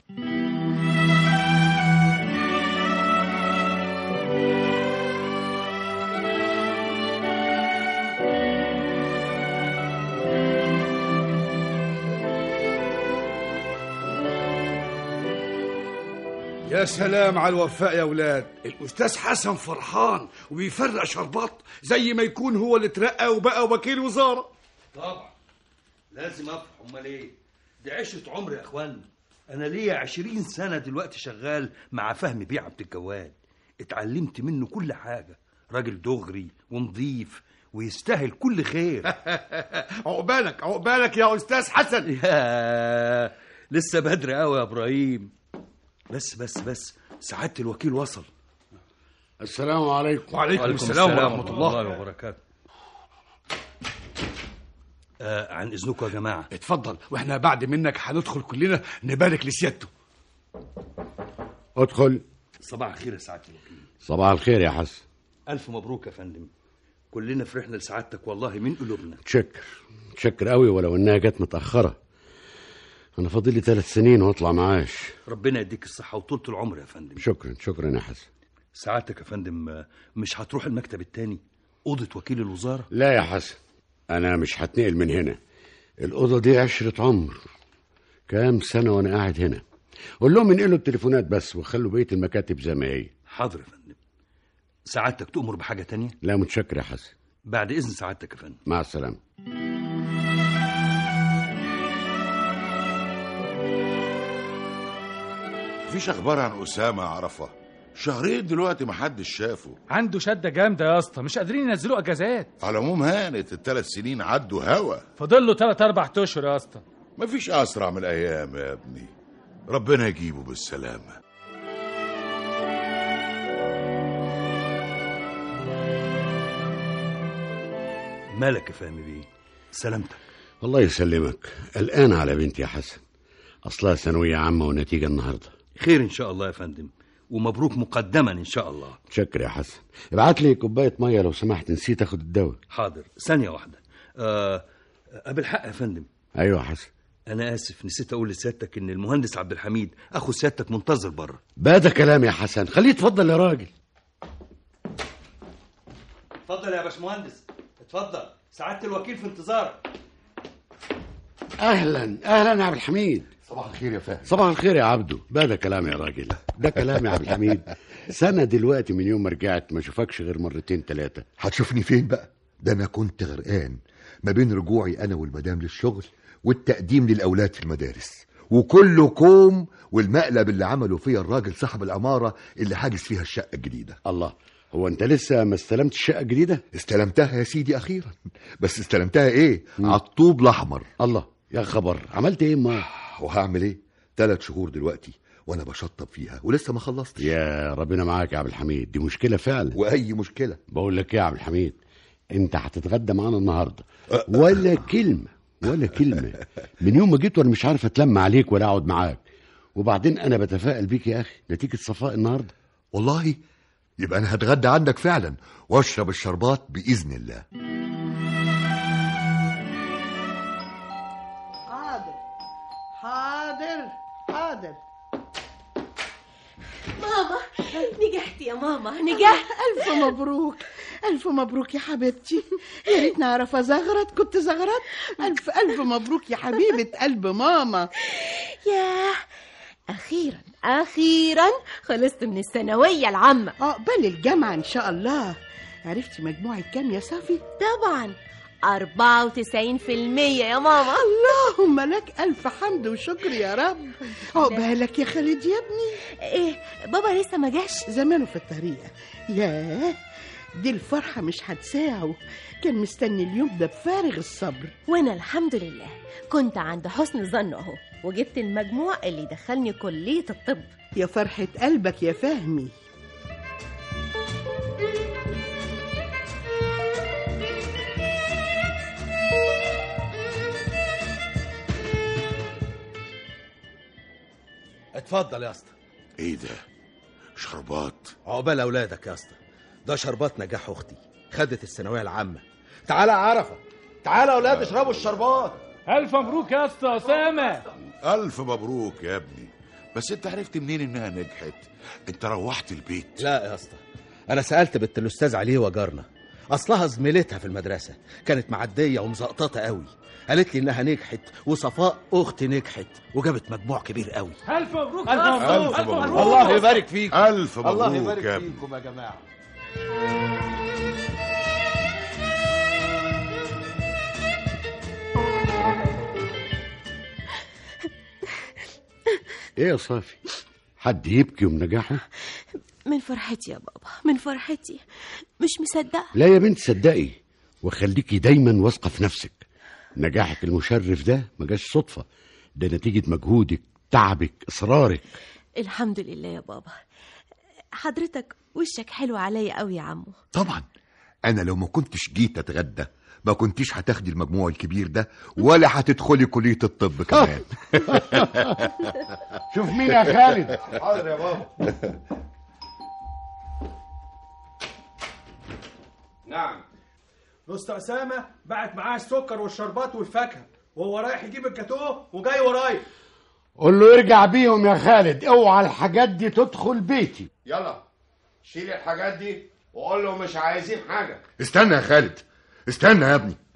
يا سلام على الوفاء يا ولاد. الأستاذ حسن فرحان وبيفرق شربات زي ما يكون هو اللي اترقى وبقى وكيل وزارة. طبعا لازم افرح، امال ايه؟ دي عشرة عمر يا اخوان. انا ليا عشرين سنة دلوقتي شغال مع فهمي بيه عبد الجواد، اتعلمت منه كل حاجة، راجل دغري ونظيف ويستاهل كل خير. عقبالك عقبالك يا أستاذ حسن. يا لسه بدري قوي يا ابراهيم. بس بس بس سعادة الوكيل وصل. السلام عليكم. وعليكم السلام ورحمة الله وبركاته. آه عن إذنكم يا جماعة. اتفضل، واحنا بعد منك هندخل كلنا نبارك لسيادته. ادخل. صباح الخير يا سعادة الوكيل. صباح الخير يا حسن. ألف مبروك يا فندم، كلنا فرحنا لسعادتك والله من قلوبنا. تشكر تشكر قوي، ولو انها جت متأخرة. أنا فاضل لي ثلاث سنين وأطلع معاش. ربنا يديك الصحة وطولة العمر يا فندم. شكرا شكرا يا حسن. سعادتك يا فندم مش هتروح المكتب التاني، أوضة وكيل الوزارة؟ لا يا حسن، أنا مش هتنقل من هنا. الأوضة دي عشرة عمر، كام سنة وأنا قاعد هنا. قول لهم ينقلوا التليفونات بس وخلوا بقية المكاتب زي ما هي. حاضر يا فندم. سعادتك تؤمر بحاجة تانية؟ لا متشكر يا حسن. بعد إذن سعادتك يا فندم. مع السلامة. مفيش اخبار عن اسامه عرفه؟ شهرين دلوقتي محدش شافه. عنده شده جامده يا اسطى، مش قادرين ينزلوا اجازات. على العموم هانت الثلاث سنين عدوا هوا. فاضل له ثلاث اربع اشهر يا اسطى. مفيش اسرع من الايام يا ابني، ربنا يجيبه بالسلامه. مالك يا فهمي بيه؟ سلامتك. الله يسلمك. قلقان على بنتي يا حسن، اصلها ثانويه عامه ونتيجه النهارده. خير ان شاء الله يا فندم، ومبروك مقدما ان شاء الله. شكرا يا حسن. ابعت لي كوبايه ميه لو سمحت، نسيت اخد الدواء. حاضر، ثانيه واحده. أه قبل حق يا فندم. ايوه يا حسن. انا اسف، نسيت اقول لسيادتك ان المهندس عبد الحميد اخو سيادتك منتظر بره. بقى ده كلام يا حسن، خليه يتفضل يا راجل. اتفضل يا باشمهندس، اتفضل، سعاده الوكيل في انتظارك. اهلا اهلا يا عبد الحميد. صباح الخير يا فهمي. صباح الخير يا عبدو. بقى ده كلام يا راجل، ده كلام يا عبد الحميد. سنه دلوقتي من يوم ما رجعت ما اشوفكش غير مرتين ثلاثه. هتشوفني فين بقى؟ ده انا كنت غرقان ما بين رجوعي انا والمدام للشغل والتقديم للاولاد في المدارس، وكله كوم والمقلب اللي عمله فيا الراجل صاحب العماره اللي حاجز فيها الشقه الجديده. الله، هو انت لسه ما استلمتش الشقه الجديده؟ استلمتها يا سيدي اخيرا، بس استلمتها ايه؟ على الطوب الاحمر. الله يا خبر، عملت ايه ما؟ وهعمل ايه؟ ثلاث شهور دلوقتي وانا بشطب فيها ولسه ما خلصتش. يا ربنا معاك يا عبد الحميد، دي مشكله فعلا. واي مشكله؟ بقول لك ايه يا عبد الحميد، انت هتتغدى معانا النهارده ولا كلمه ولا كلمه. من يوم ما جيت وانا مش عارف اتلم عليك ولا اقعد معاك، وبعدين انا بتفائل بيك يا اخي نتيجه صفاء النهارده. والله يبقى انا هتغدى عندك فعلا واشرب الشربات باذن الله. حاضر حاضر حاضر. ماما نجحت يا ماما، نجحت. ألف مبروك ألف مبروك يا حبيبتي، يا ريت نعرف أزغرط كنت زغرط. ألف ألف مبروك يا حبيبة قلب ماما. ياه، أخيرا أخيرا خلصت من الثانوية العامة. عقبال الجامعة إن شاء الله. عرفتي مجموعة كام يا صافي؟ طبعا أربعة وتسعين في المية يا ماما. اللهم لك ألف حمد وشكر يا رب. عقبالك يا خالد يا ابني. إيه بابا لسه ما جاش؟ زمانه في الطريق. ياه، دي الفرحة مش هتساعه، كان مستني اليوم ده بفارغ الصبر. وانا الحمد لله كنت عند حسن ظن اهو، وجبت المجموع اللي دخلني كلية الطب. يا فرحة قلبك يا فهمي. اتفضل يا اسطى. ايه ده؟ شربات؟ عقبال اولادك يا اسطى، ده شربات نجاح اختي، خدت الثانويه العامه. تعالى يا عرفه، تعالى يا اولاد اشربوا الشربات. الف مبروك يا اسطى اسامه. الف مبروك يا ابني، بس انت عرفت منين انها نجحت؟ انت روحت البيت؟ لا يا اسطى، انا سالت بنت الاستاذ علي وجارنا، اصلها زميلتها في المدرسه، كانت معديه ومزقططه قوي، قالت لي انها نجحت، وصفاء اختي نجحت وجابت مجموع كبير قوي. الف مبروك الف مبروك. مبروك. الله يبارك فيكم. الف مبروك. الله يبارك يا ابني. فيكم يا جماعه. ايه يا صافي، حد يبكي من نجاحه؟ من فرحتي يا بابا، من فرحتي، مش مصدقه. لا يا بنت صدقي، وخليكي دايما واثقه في نفسك. نجاحك المشرف ده ما جاش صدفه، ده نتيجه مجهودك، تعبك، اصرارك. الحمد لله يا بابا. حضرتك وشك حلو عليا قوي يا عمو. طبعا انا لو ما كنتش جيت اتغدى ما كنتيش هتاخدي المجموع الكبير ده ولا هتدخلي كلية الطب كمان. شوف مين يا خالد. حاضر يا بابا. نعم. الاستاذ اسامه بعت معاه السكر والشربات والفاكهه، وهو رايح يجيب الجاتوه وجاي ورايا. قول له يرجع بيهم يا خالد، اوعى الحاجات دي تدخل بيتي. يلا شيل الحاجات دي وقول له مش عايزين حاجه. استنى يا خالد، استنى يا ابني.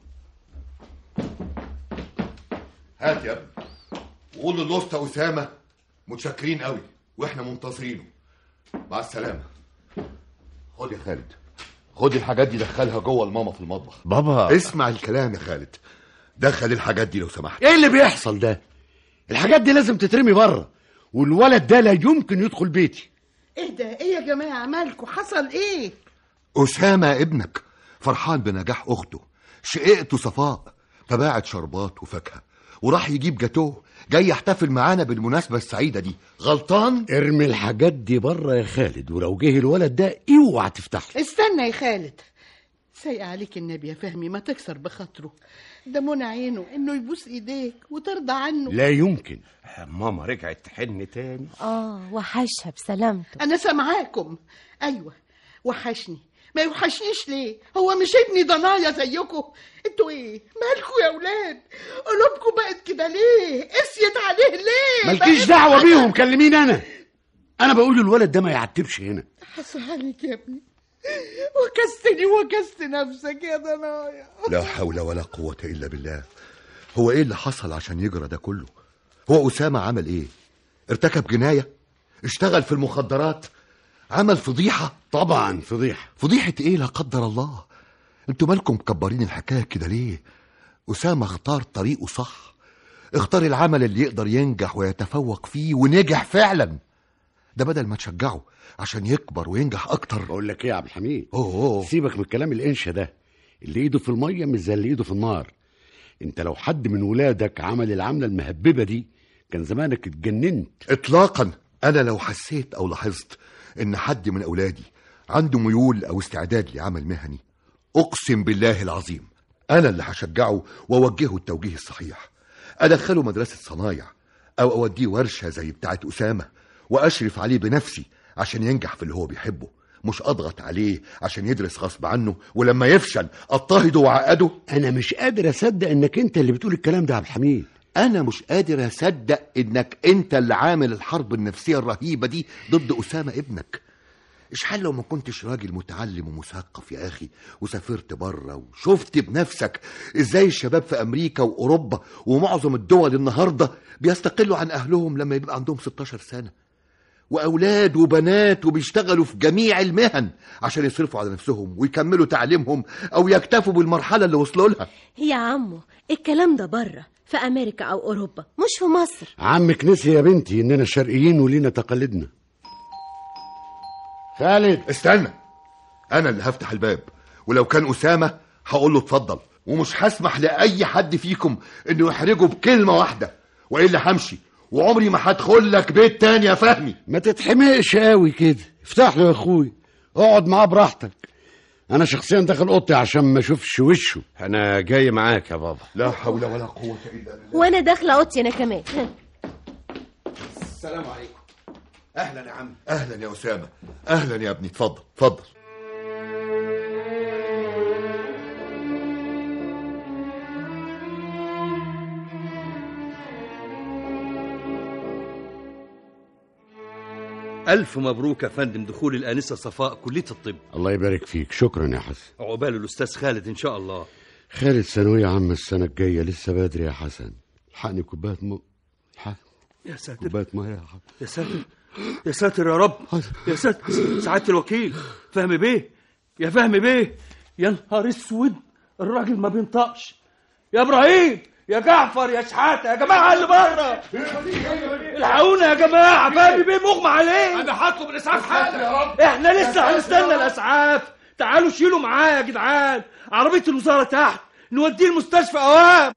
هات يا ابني وقول له الاسطى اسامه متشكرين قوي واحنا منتظرينه. مع السلامه. خد يا خالد، خد الحاجات دي دخلها جوه الماما في المطبخ. بابا اسمع الكلام يا خالد، دخل الحاجات دي لو سمحت. ايه اللي بيحصل ده؟ الحاجات دي لازم تترمي بره، والولد ده لا يمكن يدخل بيتي. ايه ده؟ ايه يا جماعه مالكوا؟ حصل ايه؟ أسامة ابنك فرحان بنجاح أخته شقيقته صفاء، فباعت شربات وفاكهة وراح يجيب جاتوه جاي يحتفل معانا بالمناسبة السعيدة دي. غلطان؟ ارمي الحاجات دي بره يا خالد، ولو جه الولد ده اوعى تفتح له. استنى يا خالد، سايق عليك النبي يا فهمي، ما تكسر بخاطره. ده منى عينه انه يبوس ايديك وترضى عنه. لا يمكن. ماما رجعت تحن تاني. اه وحشها بسلامته. انا سامعاكم. ايوه وحشني. ما يوحشنيش ليه؟ هو مش ابني ضنايا زيكم؟ انتوا ايه مالكوا يا اولاد؟ قلوبكم بقت كده ليه؟ قسيت عليه ليه؟ مالكيش دعوه بيهم، كلميني انا. انا بقول الولد ده ما يعتبش هنا. حصل عليك يا ابني، وكستني وكست نفسك يا ضنايا. لا حول ولا قوة إلا بالله. هو إيه اللي حصل عشان يجرى ده كله؟ هو أسامة عمل إيه؟ ارتكب جناية؟ اشتغل في المخدرات؟ عمل فضيحة؟ طبعا فضيحة. فضيحة إيه لا قدر الله؟ انتوا مالكم مكبرين الحكاية كده ليه؟ أسامة اختار طريقه صح، اختار العمل اللي يقدر ينجح ويتفوق فيه ونجح فعلا. ده بدل ما تشجعه عشان يكبر وينجح اكتر. بقول لك ايه يا عبد الحميد، أوه أوه. سيبك من الكلام الانشا ده، اللي ايده في الميه مش زي اللي ايده في النار. انت لو حد من ولادك عمل العمله المهببه دي كان زمانك اتجننت. اطلاقا. انا لو حسيت او لاحظت ان حد من اولادي عنده ميول او استعداد لعمل مهني، اقسم بالله العظيم انا اللي هشجعه واوجهه التوجيه الصحيح. ادخله مدرسه صنايع او اوديه ورشه زي بتاعه اسامه، واشرف عليه بنفسي عشان ينجح في اللي هو بيحبه، مش اضغط عليه عشان يدرس غصب عنه ولما يفشل اضطهده وعقده. انا مش قادر اصدق انك انت اللي بتقول الكلام ده يا عبد الحميد. انا مش قادر اصدق انك انت اللي عامل الحرب النفسيه الرهيبه دي ضد اسامه ابنك. اشحال لو ما كنتش راجل متعلم ومثقف يا اخي وسافرت بره وشفت بنفسك ازاي الشباب في امريكا واوروبا ومعظم الدول النهارده بيستقلوا عن اهلهم لما يبقى عندهم ستاشر سنه، واولاد وبنات وبيشتغلوا في جميع المهن عشان يصرفوا على نفسهم ويكملوا تعليمهم او يكتفوا بالمرحله اللي وصلوا لها. يا عمو الكلام ده بره في امريكا او اوروبا، مش في مصر. عمك نسي يا بنتي اننا شرقيين ولينا تقاليدنا. خالد استنى، انا اللي هفتح الباب، ولو كان اسامه هقول له اتفضل، ومش هسمح لاي حد فيكم انه يحرجه بكلمه واحده، والا همشي وعمري ما هدخل لك بيت تاني يا فهمي. ما تتحمقش قوي كده، افتح له يا اخوي، اقعد معاه براحتك. انا شخصيا داخل اوضتي عشان ما اشوفش وشه. انا جاي معاك يا بابا. لا حول ولا قوه الا بالله. وانا داخله اوضتي انا كمان. السلام عليكم. اهلا يا عم. اهلا يا اسامه. اهلا يا ابني، اتفضل اتفضل. ألف مبروك يا فندم دخول الآنسة صفاء كلية الطب. الله يبارك فيك. شكرا يا حسن. عقبال الأستاذ خالد إن شاء الله. خالد ثانوية عامة السنة الجاية، لسه بدري يا حسن. الحقني كوباية م... الحق. يا ساتر. كوباية مية يا حسن. يا ساتر يا ساتر يا رب. يا ساتر. سعادة الوكيل فهمي بيه، يا فهمي بيه، يا نهار اسود، الراجل ما بينطقش. يا إبراهيم، يا جعفر، يا شحاتة، يا جماعة اللي بره الحقونا يا جماعة، فهمي بيه مغمى عليه. انا هطلب الاسعاف حالا يا رب. احنا لسه هنستنى الاسعاف. تعالوا شيلوا معايا يا جدعان، عربية الوزارة تحت، نوديه المستشفى اوام.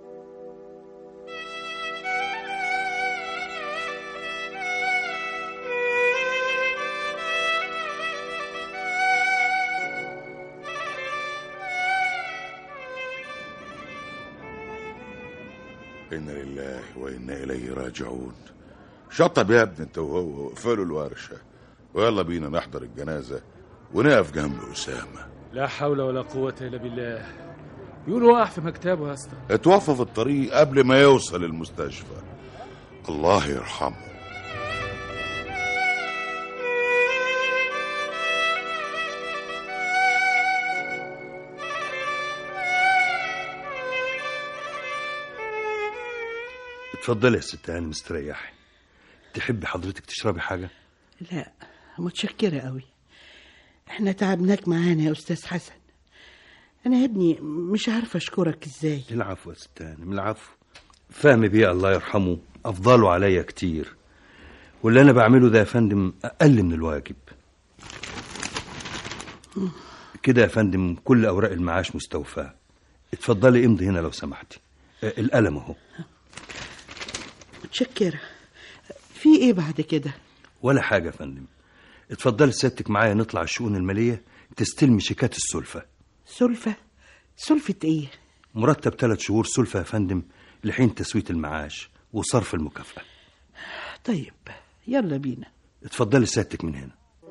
إنا لله وإنا إليه راجعون. شطب يا ابني انت وهو، اقفلوا الورشة ويلا بينا نحضر الجنازة ونقف جنب أسامة. لا حول ولا قوة إلا بالله. يقولوا وقع في مكتبه يا اسطى. اتوفى في الطريق قبل ما يوصل المستشفى. الله يرحمه. اتفضلي يا ست هاني مستريحي. تحبي حضرتك تشربي حاجة؟ لا متشكرة قوي، احنا تعبناك معانا يا أستاذ حسن. أنا يا ابني مش عارفة أشكرك إزاي. العفو يا ست هاني، العفو. فهمي بيه الله يرحمه أفضله عليا كتير، واللي انا بعمله ده يا فندم اقل من الواجب. كده يا فندم كل اوراق المعاش مستوفاه. اتفضلي امضي هنا لو سمحتي. القلم اهو. متشكرة. في ايه بعد كده؟ ولا حاجة يا فندم. اتفضلي سيادتك معايا نطلع الشؤون المالية تستلمي شيكات السلفة. سلفة؟ سلفة ايه؟ مرتب ثلاث شهور سلفة يا فندم لحين تسوية المعاش وصرف المكافأة. طيب يلا بينا. اتفضلي سيادتك من هنا.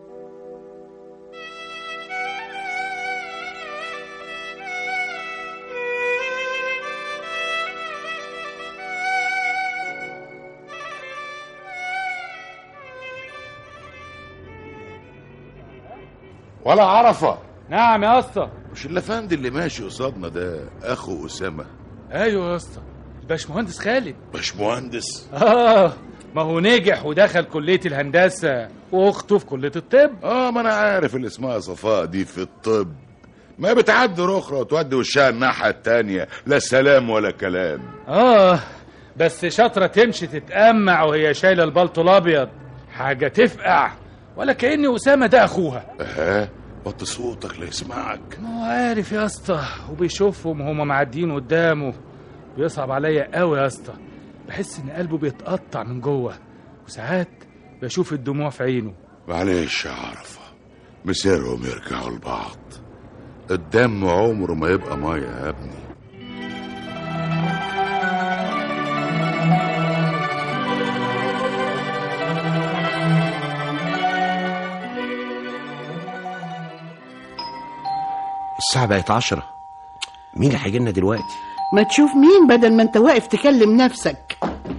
ولا عرفة. نعم يا اسطى. مش الافندي اللي ماشي قصادنا ده اخو اسامه؟ ايوه يا اسطى، الباشمهندس خالد. باشمهندس؟ اه ما هو نجح ودخل كليه الهندسه واخته في كليه الطب. اه ما انا عارف اللي اسمها صفاء دي في الطب، ما بتعدي رخرة وتودي وشها الناحيه التانية، لا سلام ولا كلام. اه بس شاطره تمشي تتأمع وهي شايله البلطو الابيض، حاجه تفقع، ولا كأن اسامه ده اخوها. اه وطي صوتك لا يسمعك. ما هو عارف يا اسطى، وبيشوفهم وهم معديين قدامه. بيصعب عليا قوي يا اسطى، بحس ان قلبه بيتقطع من جوه، وساعات بشوف الدموع في عينه. معلش يا عرفة، مسيرهم يرجعوا لبعض. الدم عمره ما يبقى ميه يا ابني. الساعة بقت عشرة، مين اللي هيجي لنا دلوقتي؟ ما تشوف مين بدل ما انت واقف تكلم نفسك.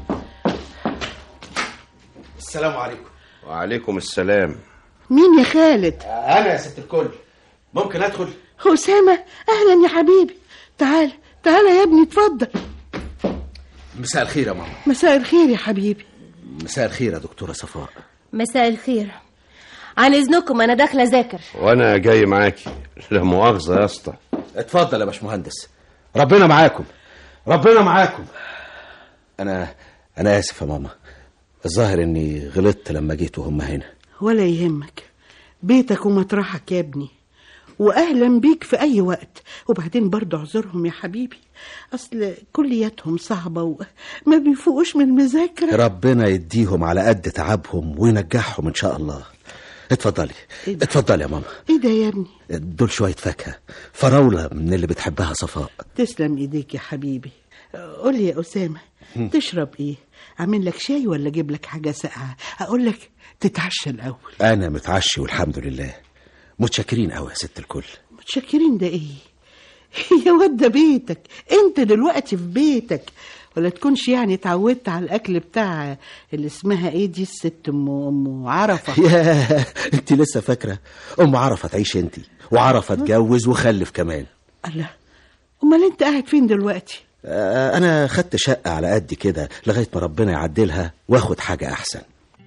السلام عليكم. وعليكم السلام. مين يا خالد؟ انا يا ست الكل، ممكن ادخل؟ أسامة اهلا يا حبيبي، تعال تعال يا ابني اتفضل. مساء الخير يا ماما. مساء الخير يا حبيبي. مساء الخير يا دكتورة صفاء. مساء الخير، عن اذنكم انا داخله اذاكر. وانا جاي معاكي، لا مؤاخذه يا اسطى. اتفضل يا باشمهندس، ربنا معاكم ربنا معاكم. انا انا اسف يا ماما، الظاهر اني غلطت لما جيت وهم هنا. ولا يهمك، بيتك ومطرحك يا ابني، واهلا بيك في اي وقت. وبعدين برضه اعذرهم يا حبيبي، اصل كلياتهم صعبه وما بيفوقوش من المذاكره. ربنا يديهم على قد تعبهم وينجحهم ان شاء الله. اتفضلي اتفضلي يا ماما. ايه ده يا ابني؟ دول شويه فاكهه، فراوله من اللي بتحبها صفاء. تسلم ايديك يا حبيبي. قول لي يا اسامه، تشرب ايه؟ اعمل لك شاي ولا اجيب لك حاجه ساقعه؟ اقول لك تتعشى الاول. انا متعشي والحمد لله. متشكرين قوي يا ست الكل. متشكرين ده ايه يا واد؟ ده بيتك، انت دلوقتي في بيتك. ولا تكونش يعني اتعودت على الاكل بتاع اللي اسمها ايه دي الست ام ام عرفه؟ يا انت لسه فاكره؟ ام عرفه تعيش انت، وعرفه اتجوز وخلف كمان. الله، امال انت قاعد فين دلوقتي؟ آه انا خدت شقه على قد كده لغايه ما ربنا يعدلها واخد حاجه احسن.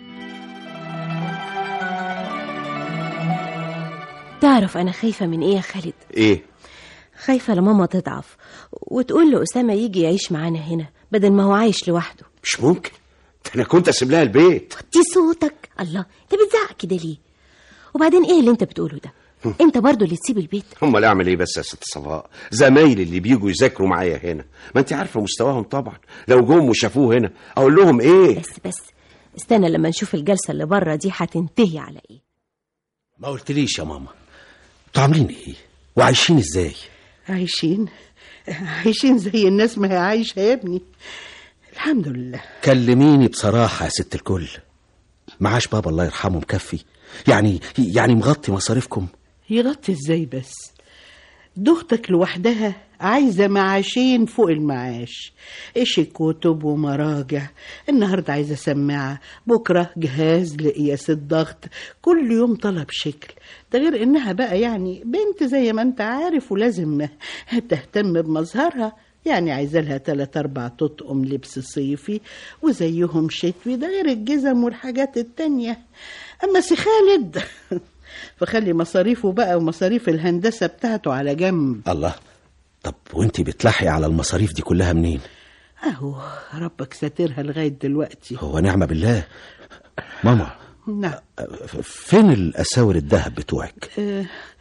تعرف انا خايفه من ايه يا خالد؟ ايه؟ خايفه لماما تضعف وتقول لأسامة يجي يعيش معانا هنا بدل ما هو عايش لوحده. مش ممكن، انا كنت اسيب لها البيت. دي صوتك، الله انت بتزعق كده ليه؟ وبعدين ايه اللي انت بتقوله ده؟ انت برضو اللي تسيب البيت؟ امال اعمل ايه بس يا ست صفاء؟ زمايلي اللي بيجوا يذاكروا معايا هنا، ما انت عارفه مستواهم طبعا. لو جم وشافوه هنا اقول لهم ايه؟ بس بس استنى لما نشوف الجلسه اللي بره دي هتنتهي على ايه. ما قلتليش يا ماما، انتوا عاملين ايه وعايشين ازاي؟ عايشين عايشين زي الناس ما هي عايشه يا ابني، الحمد لله. كلميني بصراحه يا ست الكل، معاش بابا الله يرحمه مكفي؟ يعني يعني مغطي مصاريفكم؟ يغطي ازاي بس؟ دختك لوحدها عايزه معاشين فوق المعاش، ايش كتب ومراجع، النهارده عايزه سماعه، بكره جهاز لقياس الضغط، كل يوم طلب شكل. ده غير انها بقى يعني بنت زي ما انت عارف، ولازم تهتم بمظهرها، يعني عايزه لها تلات اربع تطقم لبس صيفي وزيهم شتوي، ده غير الجزم والحاجات التانية. اما سي خالد فخلي مصاريفه بقى ومصاريف الهندسه بتاعته على جنب. الله، طب وانتي بتلحي على المصاريف دي كلها منين؟ اهو ربك ساترها لغايه دلوقتي. هو نعمه بالله، ماما. نعم. فين الأساور الذهب بتوعك؟ أه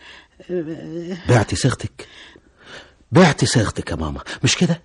أه بعتي صيغتك؟ بعتي صيغتك يا ماما، مش كده؟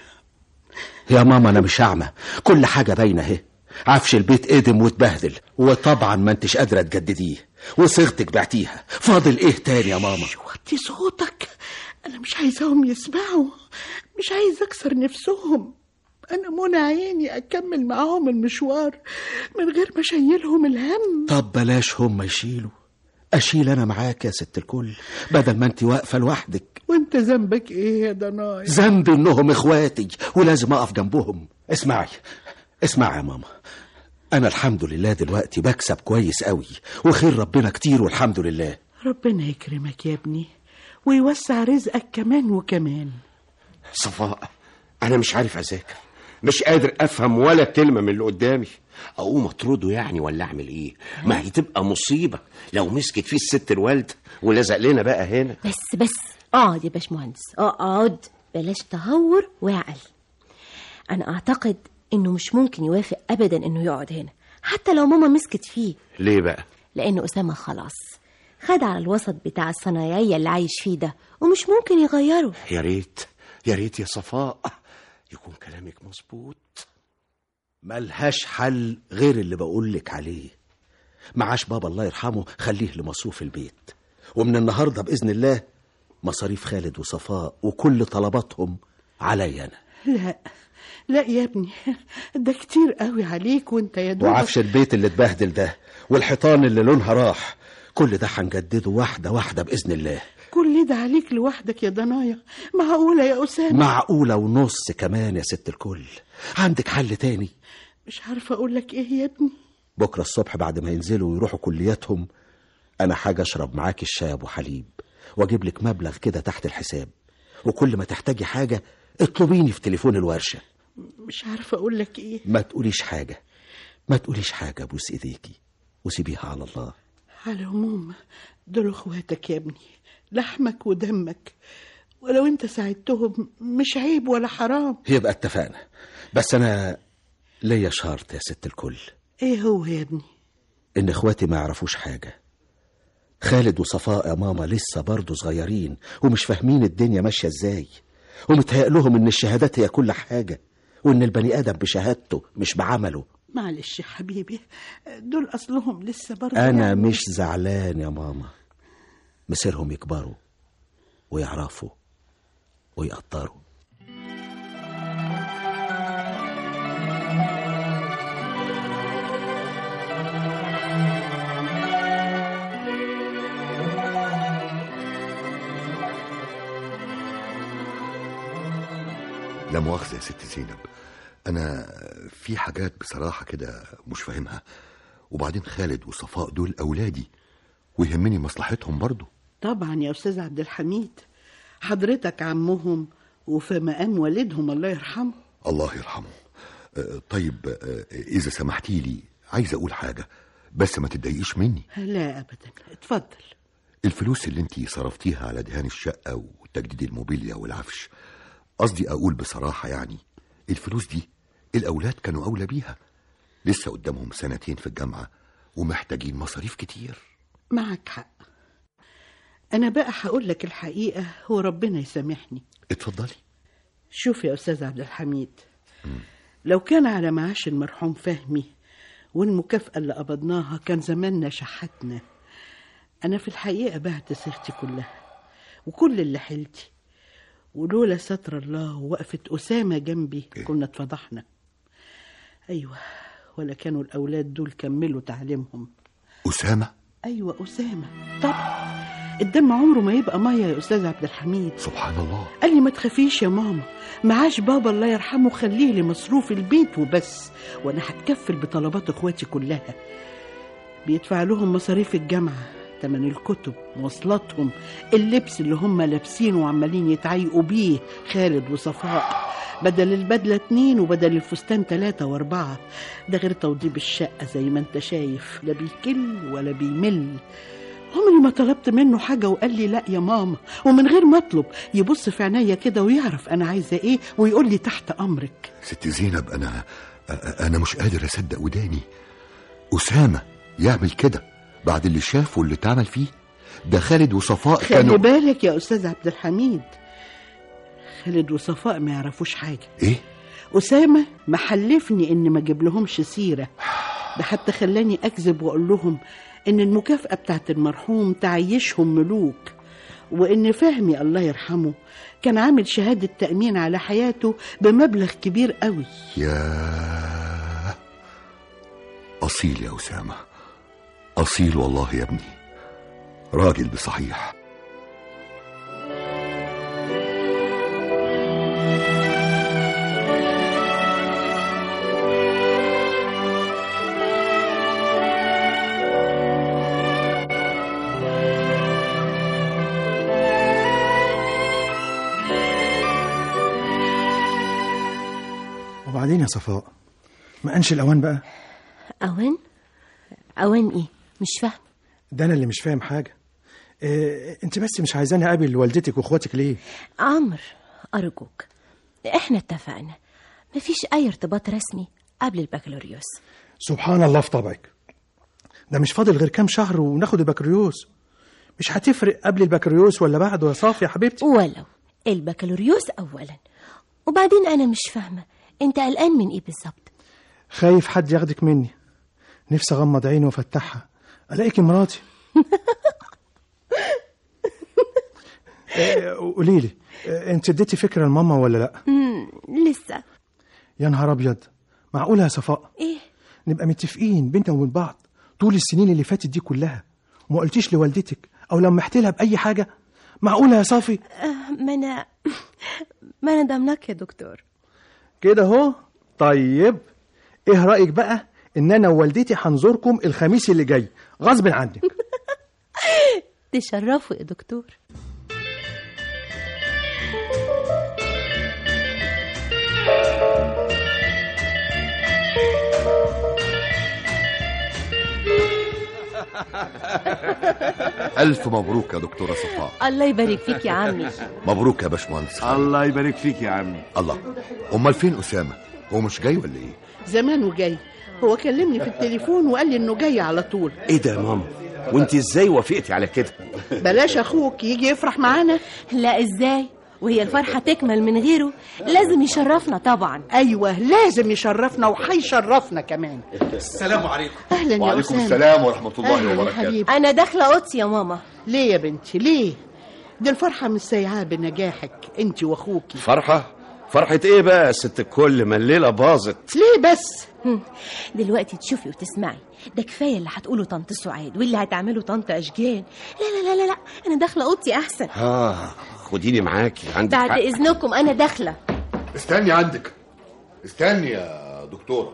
يا ماما أنا مش أعمى، كل حاجة باينة اهي. عفش البيت قدم واتبهدل، وطبعا ما انتش قادرة تجدديه، وصيغتك بعتيها، فاضل ايه تاني يا ماما؟ وطي صوتك، أنا مش عايزاهم يسمعوا، مش عايز أكسر نفسهم. أنا منى عيني أكمل معاهم المشوار من غير ما أشيلهم الهم. طب بلاش هم يشيلوا، أشيل أنا معاك يا ست الكل، بدل ما أنت واقفة لوحدك. وأنت ذنبك إيه يا ضنايا؟ ذنبي إنهم إخواتي ولازم أقف جنبهم. اسمعي اسمعي يا ماما، أنا الحمد لله دلوقتي بكسب كويس قوي، وخير ربنا كتير والحمد لله. ربنا يكرمك يا ابني ويوسع رزقك كمان وكمان. صفاء، أنا مش عارف أذاكر، مش قادر أفهم ولا كلمة من اللي قدامي. أقوم أطرده يعني ولا أعمل إيه؟ ما هي تبقى مصيبة لو مسكت فيه الست الوالدة ولزق لنا بقى هنا. بس بس اقعد يا باشمهندس، اقعد، بلاش تهور واعقل. أنا أعتقد إنه مش ممكن يوافق أبدا إنه يقعد هنا حتى لو ماما مسكت فيه. ليه بقى؟ لأنه أسامة خلاص خد على الوسط بتاع الصنايعية اللي عايش فيه ده، ومش ممكن يغيره. يا ريت يا ريت يا صفاء يكون كلامك مظبوط. ملهاش حل غير اللي بقولك عليه. معاش بابا الله يرحمه خليه لمصروف البيت، ومن النهاردة بإذن الله مصاريف خالد وصفاء وكل طلباتهم عليا أنا. لا لا يا ابني، ده كتير قوي عليك وانت يا دوب. وعفش البيت اللي اتبهدل ده والحيطان اللي لونها راح، كل ده هنجدده واحدة واحدة بإذن الله. كل ده عليك لوحدك يا ضنايا؟ معقولة يا أسامة؟ معقولة ونص كمان يا ست الكل. عندك حل تاني؟ مش عارفة أقول لك إيه يا ابني. بكرة الصبح بعد ما ينزلوا ويروحوا كلياتهم أنا حاجة أشرب معاك الشاي أبو حليب، وأجيب لك مبلغ كده تحت الحساب، وكل ما تحتاجي حاجة اطلبيني في تليفون الورشة. مش عارفة أقول لك إيه. ما تقوليش حاجة، ما تقوليش حاجة، بوس إيديكي وسيبيها على الله. على العموم دول أخواتك يا ابني، لحمك ودمك، ولو أنت ساعدتهم مش عيب ولا حرام. يبقى اتفقنا، بس أنا ليا شرط يا ست الكل. إيه هو يا ابني؟ إن إخواتي ما يعرفوش حاجة. خالد وصفاء يا ماما لسه برضو صغيرين ومش فاهمين الدنيا ماشية إزاي، ومتهيأ لهم إن الشهادات هي كل حاجة، وإن البني آدم بشهادته مش بعمله. معلش يا حبيبي، دول أصلهم لسه برضو. أنا يعني مش زعلان يا ماما، مصيرهم يكبروا ويعرفوا ويقدروا. لا مؤاخذة يا ست زينب، أنا في حاجات بصراحة كده مش فاهمها، وبعدين خالد وصفاء دول أولادي ويهمني مصلحتهم برضو. طبعا يا أستاذ عبد الحميد، حضرتك عمهم وفي مقام والدهم الله يرحمه. الله يرحمه. أه طيب، أه إذا سمحتي لي عايز أقول حاجة بس ما تتضايقيش مني. لا أبدا، اتفضل. الفلوس اللي انتي صرفتيها على دهان الشقة وتجديد الموبيليا والعفش، قصدي أقول بصراحة يعني الفلوس دي الأولاد كانوا أولى بيها، لسه قدامهم سنتين في الجامعة ومحتاجين مصاريف كتير. معك حق. أنا بقى هقول لك الحقيقة وربنا يسامحني. اتفضلي. شوف يا أستاذ عبد الحميد، م. لو كان على معاش المرحوم فهمي والمكافأة اللي قبضناها كان زماننا شحتنا. أنا في الحقيقة بعت صيغتي كلها وكل اللي حيلتي، ولولا ستر الله ووقفة أسامة جنبي إيه؟ كنا اتفضحنا. أيوة، ولا كانوا الأولاد دول كملوا تعليمهم. أسامة؟ أيوة أسامة طبعا، الدم عمره ما يبقى مية يا أستاذ عبد الحميد. سبحان الله. قال لي ما تخافيش يا ماما، معاش بابا الله يرحمه خليه لي مصروف البيت وبس، وأنا هتكفل بطلبات إخواتي كلها. بيدفع لهم مصاريف الجامعة، تمن الكتب، مواصلاتهم، اللبس اللي هم لابسينه وعمالين يتعيقوا بيه خالد وصفاء، بدل البدلة اتنين وبدل الفستان تلاتة واربعة. ده غير توضيب الشقة زي ما انت شايف، لا بيكل ولا بيمل. عمري ما طلبت منه حاجة وقال لي لا يا ماما، ومن غير ما اطلب يبص في عينيا كده ويعرف انا عايزة ايه ويقول لي تحت امرك. ست زينب، انا انا مش قادر اصدق وداني. أسامة يعمل كده بعد اللي شافه واللي اتعمل فيه؟ ده خالد وصفاء خلي كانوا بالك يا أستاذ عبد الحميد، خالد وصفاء ما يعرفوش حاجة. إيه؟ أسامة محلفني إن ما جيب لهمش سيرة، ده حتى خلاني أكذب وأقول لهم إن المكافأة بتاعت المرحوم تعيشهم ملوك، وإن فهمي الله يرحمه كان عامل شهادة تأمين على حياته بمبلغ كبير قوي. يا أصيل يا أسامة، أصيل والله يا ابني، راجل بصحيح. وبعدين يا صفاء، ما أنش الأوان بقى؟ أوان؟ أوان إيه؟ مش فاهم. ده أنا اللي مش فاهم حاجة. إيه أنت بس مش عايزاني أقابل والدتك وأخواتك ليه؟ عمرو أرجوك، إحنا اتفقنا مفيش أي ارتباط رسمي قبل البكالوريوس. سبحان الله في طبعك، ده مش فاضل غير كام شهر وناخد البكالوريوس. مش هتفرق قبل البكالوريوس ولا بعده يا صافي يا حبيبتي؟ ولو البكالوريوس أولا، وبعدين أنا مش فاهمة أنت قلقان من إيه بالظبط؟ خايف حد ياخدك مني. نفسي أغمض عيني وأفتحها ألاقيكي مراتي. قولي لي، أنت اديتي فكرة لماما ولا لأ؟ لسه. يا نهار أبيض، معقولة يا صفاء؟ إيه؟ نبقى متفقين بيننا وبين بعض طول السنين اللي فاتت دي كلها وما قلتيش لوالدتك أو لمحت لها بأي حاجة؟ معقولة يا صافي؟ آه ما أنا ما أنا ضمنك يا دكتور كده اهو. طيب ايه رأيك بقى ان انا ووالدتي هنزوركم الخميس اللي جاي غصب عنك؟ تشرفوا يا دكتور. ألف مبروك يا دكتورة صفاء. الله يبارك فيك يا عمي. مبروك يا باشمهندس. الله يبارك فيك يا عمي. الله، أمال فين أسامة؟ هو مش جاي ولا إيه؟ زمانه جاي، هو كلمني في التليفون وقال لي إنه جاي على طول. إيه ده يا ماما؟ وانت ازاي وافقتي على كده؟ بلاش أخوك يجي يفرح معانا. لا إزاي؟ وهي الفرحة تكمل من غيره؟ لازم يشرفنا طبعا. أيوة لازم يشرفنا وحيشرفنا كمان. السلام عليكم. أهلا يا وعليكم أسامة. السلام ورحمة الله وبركاته. أنا داخلة أوضتي يا ماما. ليه يا بنتي ليه؟ دي الفرحة مش سايعة بنجاحك انت واخوكي. فرحة؟ فرحة ايه بقى يا ست الكل؟ ما الليلة باظت. ليه بس؟ دلوقتي تشوفي وتسمعي، ده كفاية اللي هتقوله طنط سعاد واللي هتعمله طنط أشجان. لا لا لا لا لا، أنا داخلة أوضتي أحسن. اه خديني معاكي عندك بعد حق. إذنكم أنا داخلة. استني عندك، استني يا دكتورة.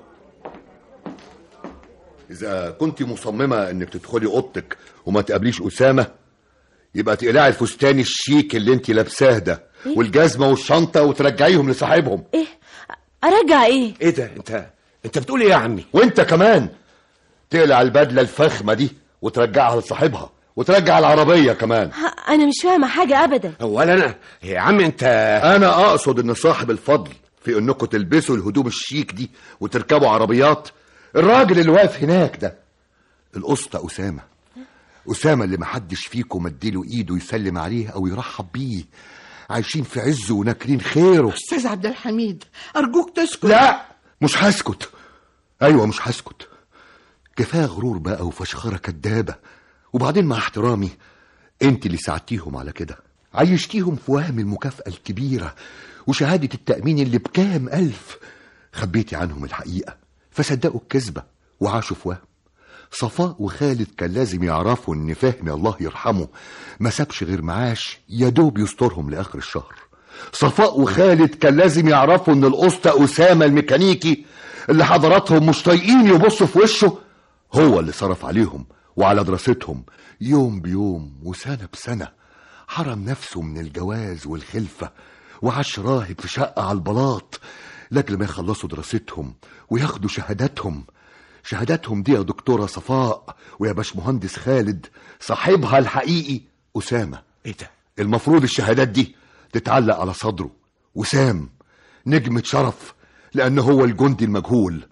إذا كنت مصممة إنك تدخلي أوضتك وما تقابليش أسامة، يبقى تقلعي الفستان الشيك اللي انت لابساه ده إيه؟ والجزمة والشنطة وترجعيهم لصاحبهم. إيه؟ أرجع إيه؟ إيه ده؟ أنت أنت بتقول إيه يا عمي؟ وأنت كمان تقلع البدلة الفخمة دي وترجعها لصاحبها وترجع العربية كمان. أنا مش فاهمة حاجة أبدا. ولا أنا يا عم. أنت أنا أقصد إن صاحب الفضل في إنكم تلبسوا الهدوم الشيك دي وتركبوا عربيات. الراجل اللي واقف هناك ده الأسطى أسامة. أسامة اللي محدش فيكم مديله إيده يسلم عليه أو يرحب بيه. عايشين في عزه وناكلين خيره. أستاذ عبد الحميد أرجوك تسكت. لا مش هسكت. أيوة مش هسكت. كفاية غرور بقى وفشخرة كدابة. وبعدين مع احترامي، انت اللي ساعدتيهم على كده، عيشتيهم في وهم المكافأة الكبيرة وشهادة التأمين اللي بكام ألف. خبيتي عنهم الحقيقة فصدقوا الكذبة وعاشوا في وهم. صفاء وخالد كان لازم يعرفوا ان فهمي الله يرحمه ما سابش غير معاش يدوب يسترهم لآخر الشهر. صفاء وخالد كان لازم يعرفوا ان الأسطى أسامة الميكانيكي اللي حضراتهم مش طايقين يبصوا في وشه هو اللي صرف عليهم وعلى دراستهم يوم بيوم وسنة بسنة. حرم نفسه من الجواز والخلفة وعاش راهب في شقة على البلاط لأجل ما يخلصوا دراستهم وياخدوا شهاداتهم. شهاداتهم دي يا دكتورة صفاء ويا باشمهندس خالد صاحبها الحقيقي أسامة. ايه ده؟ المفروض الشهادات دي تتعلق على صدره. وسام نجمة شرف لأنه هو الجندي المجهول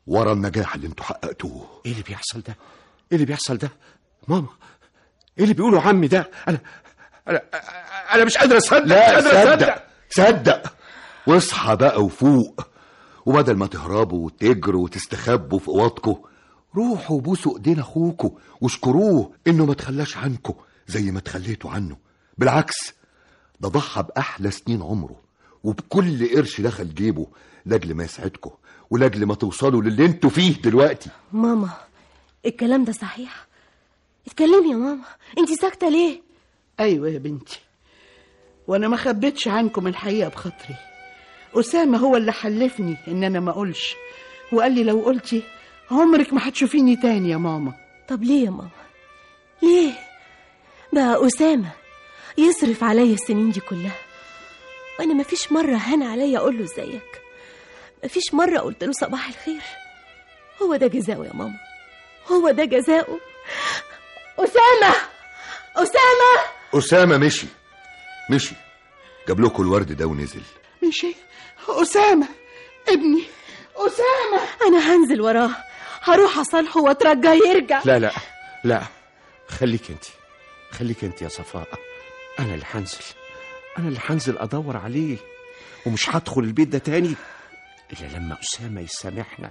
ورا النجاح اللي انتوا حققتوه. ايه اللي بيحصل ده؟ ايه اللي بيحصل ده؟ ماما، ايه اللي بيقوله عمي ده؟ انا انا انا مش قادر اصدق. لا مش قادر صدق صدق واصحى بقى وفوق، وبدل ما تهربوا وتجروا وتستخبوا في اوضكم، روحوا بوسوا ايدين اخوكوا واشكروه انه ما تخلاش عنكم زي ما تخليتوا عنه. بالعكس، ده ضحى باحلى سنين عمره وبكل قرش دخل جيبه لاجل ما يسعدكم ولاجل ما توصلوا للي انتوا فيه دلوقتي. ماما، الكلام ده صحيح؟ اتكلمي يا ماما، انتي ساكته ليه؟ ايوه يا بنتي، وانا ما خبيتش عنكم الحقيقه بخاطري. اسامه هو اللي حلفني ان انا ما اقولش، وقال لي لو قلتي عمرك ما هتشوفيني تاني يا ماما. طب ليه يا ماما؟ ليه بقى اسامه يصرف عليا السنين دي كلها وانا ما فيش مره هان عليا اقول له ازيك؟ ما فيش مره قلت له صباح الخير؟ هو ده جزاؤه يا ماما، هو ده جزاؤه. اسامه اسامه اسامه مشي مشي جاب لكم الورد ده ونزل. مشي اسامه ابني اسامه. انا هنزل وراه، هروح اصالحه واترجاه يرجع. لا لا لا، خليك انت، خليك انت يا صفاء. انا اللي هنزل، انا اللي هنزل ادور عليه، ومش هدخل البيت ده تاني الا لما اسامه يسامحنا.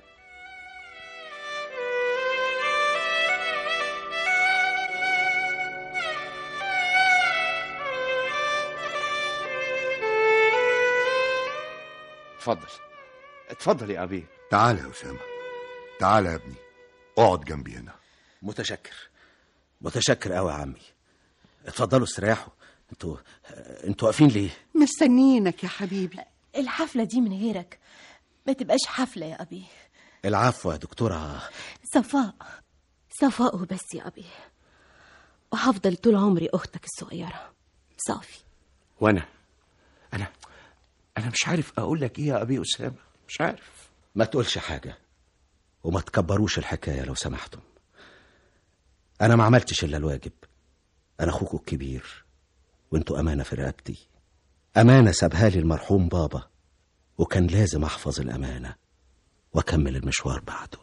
اتفضل اتفضل يا ابي. تعال يا اسامه، تعال يا ابني، اقعد جنبي هنا. متشكر متشكر قوي يا عمي. اتفضلوا استريحوا. انتوا انتوا واقفين ليه؟ مستنيينك يا حبيبي. الحفله دي من غيرك ما تبقاش حفله يا ابي. العفو يا دكتوره. صفاء صفاء وبس يا ابي، وهفضل طول عمري اختك الصغيره صافي. وانا انا انا مش عارف اقول لك ايه يا ابي اسامه، مش عارف. ما تقولش حاجه وما تكبروش الحكايه لو سمحتم. انا ما عملتش الا الواجب. انا اخوكوا الكبير وانتوا امانه في رقبتي، امانه سابها لي المرحوم بابا، وكان لازم احفظ الامانه واكمل المشوار بعده.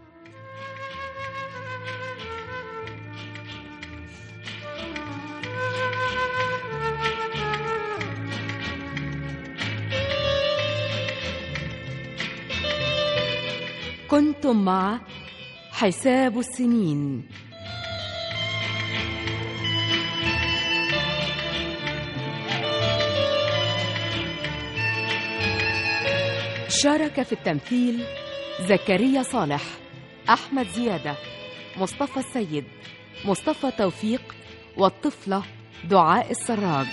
كنتم مع حساب السنين. شارك في التمثيل زكريا صالح، أحمد زيادة، مصطفى السيد، مصطفى توفيق، والطفلة دعاء السراج.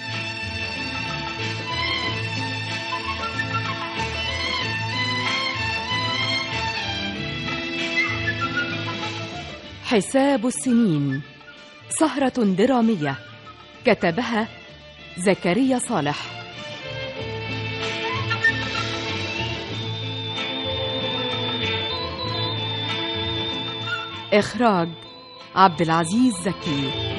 حساب السنين سهرة درامية كتبها زكريا صالح، إخراج عبد العزيز زكي.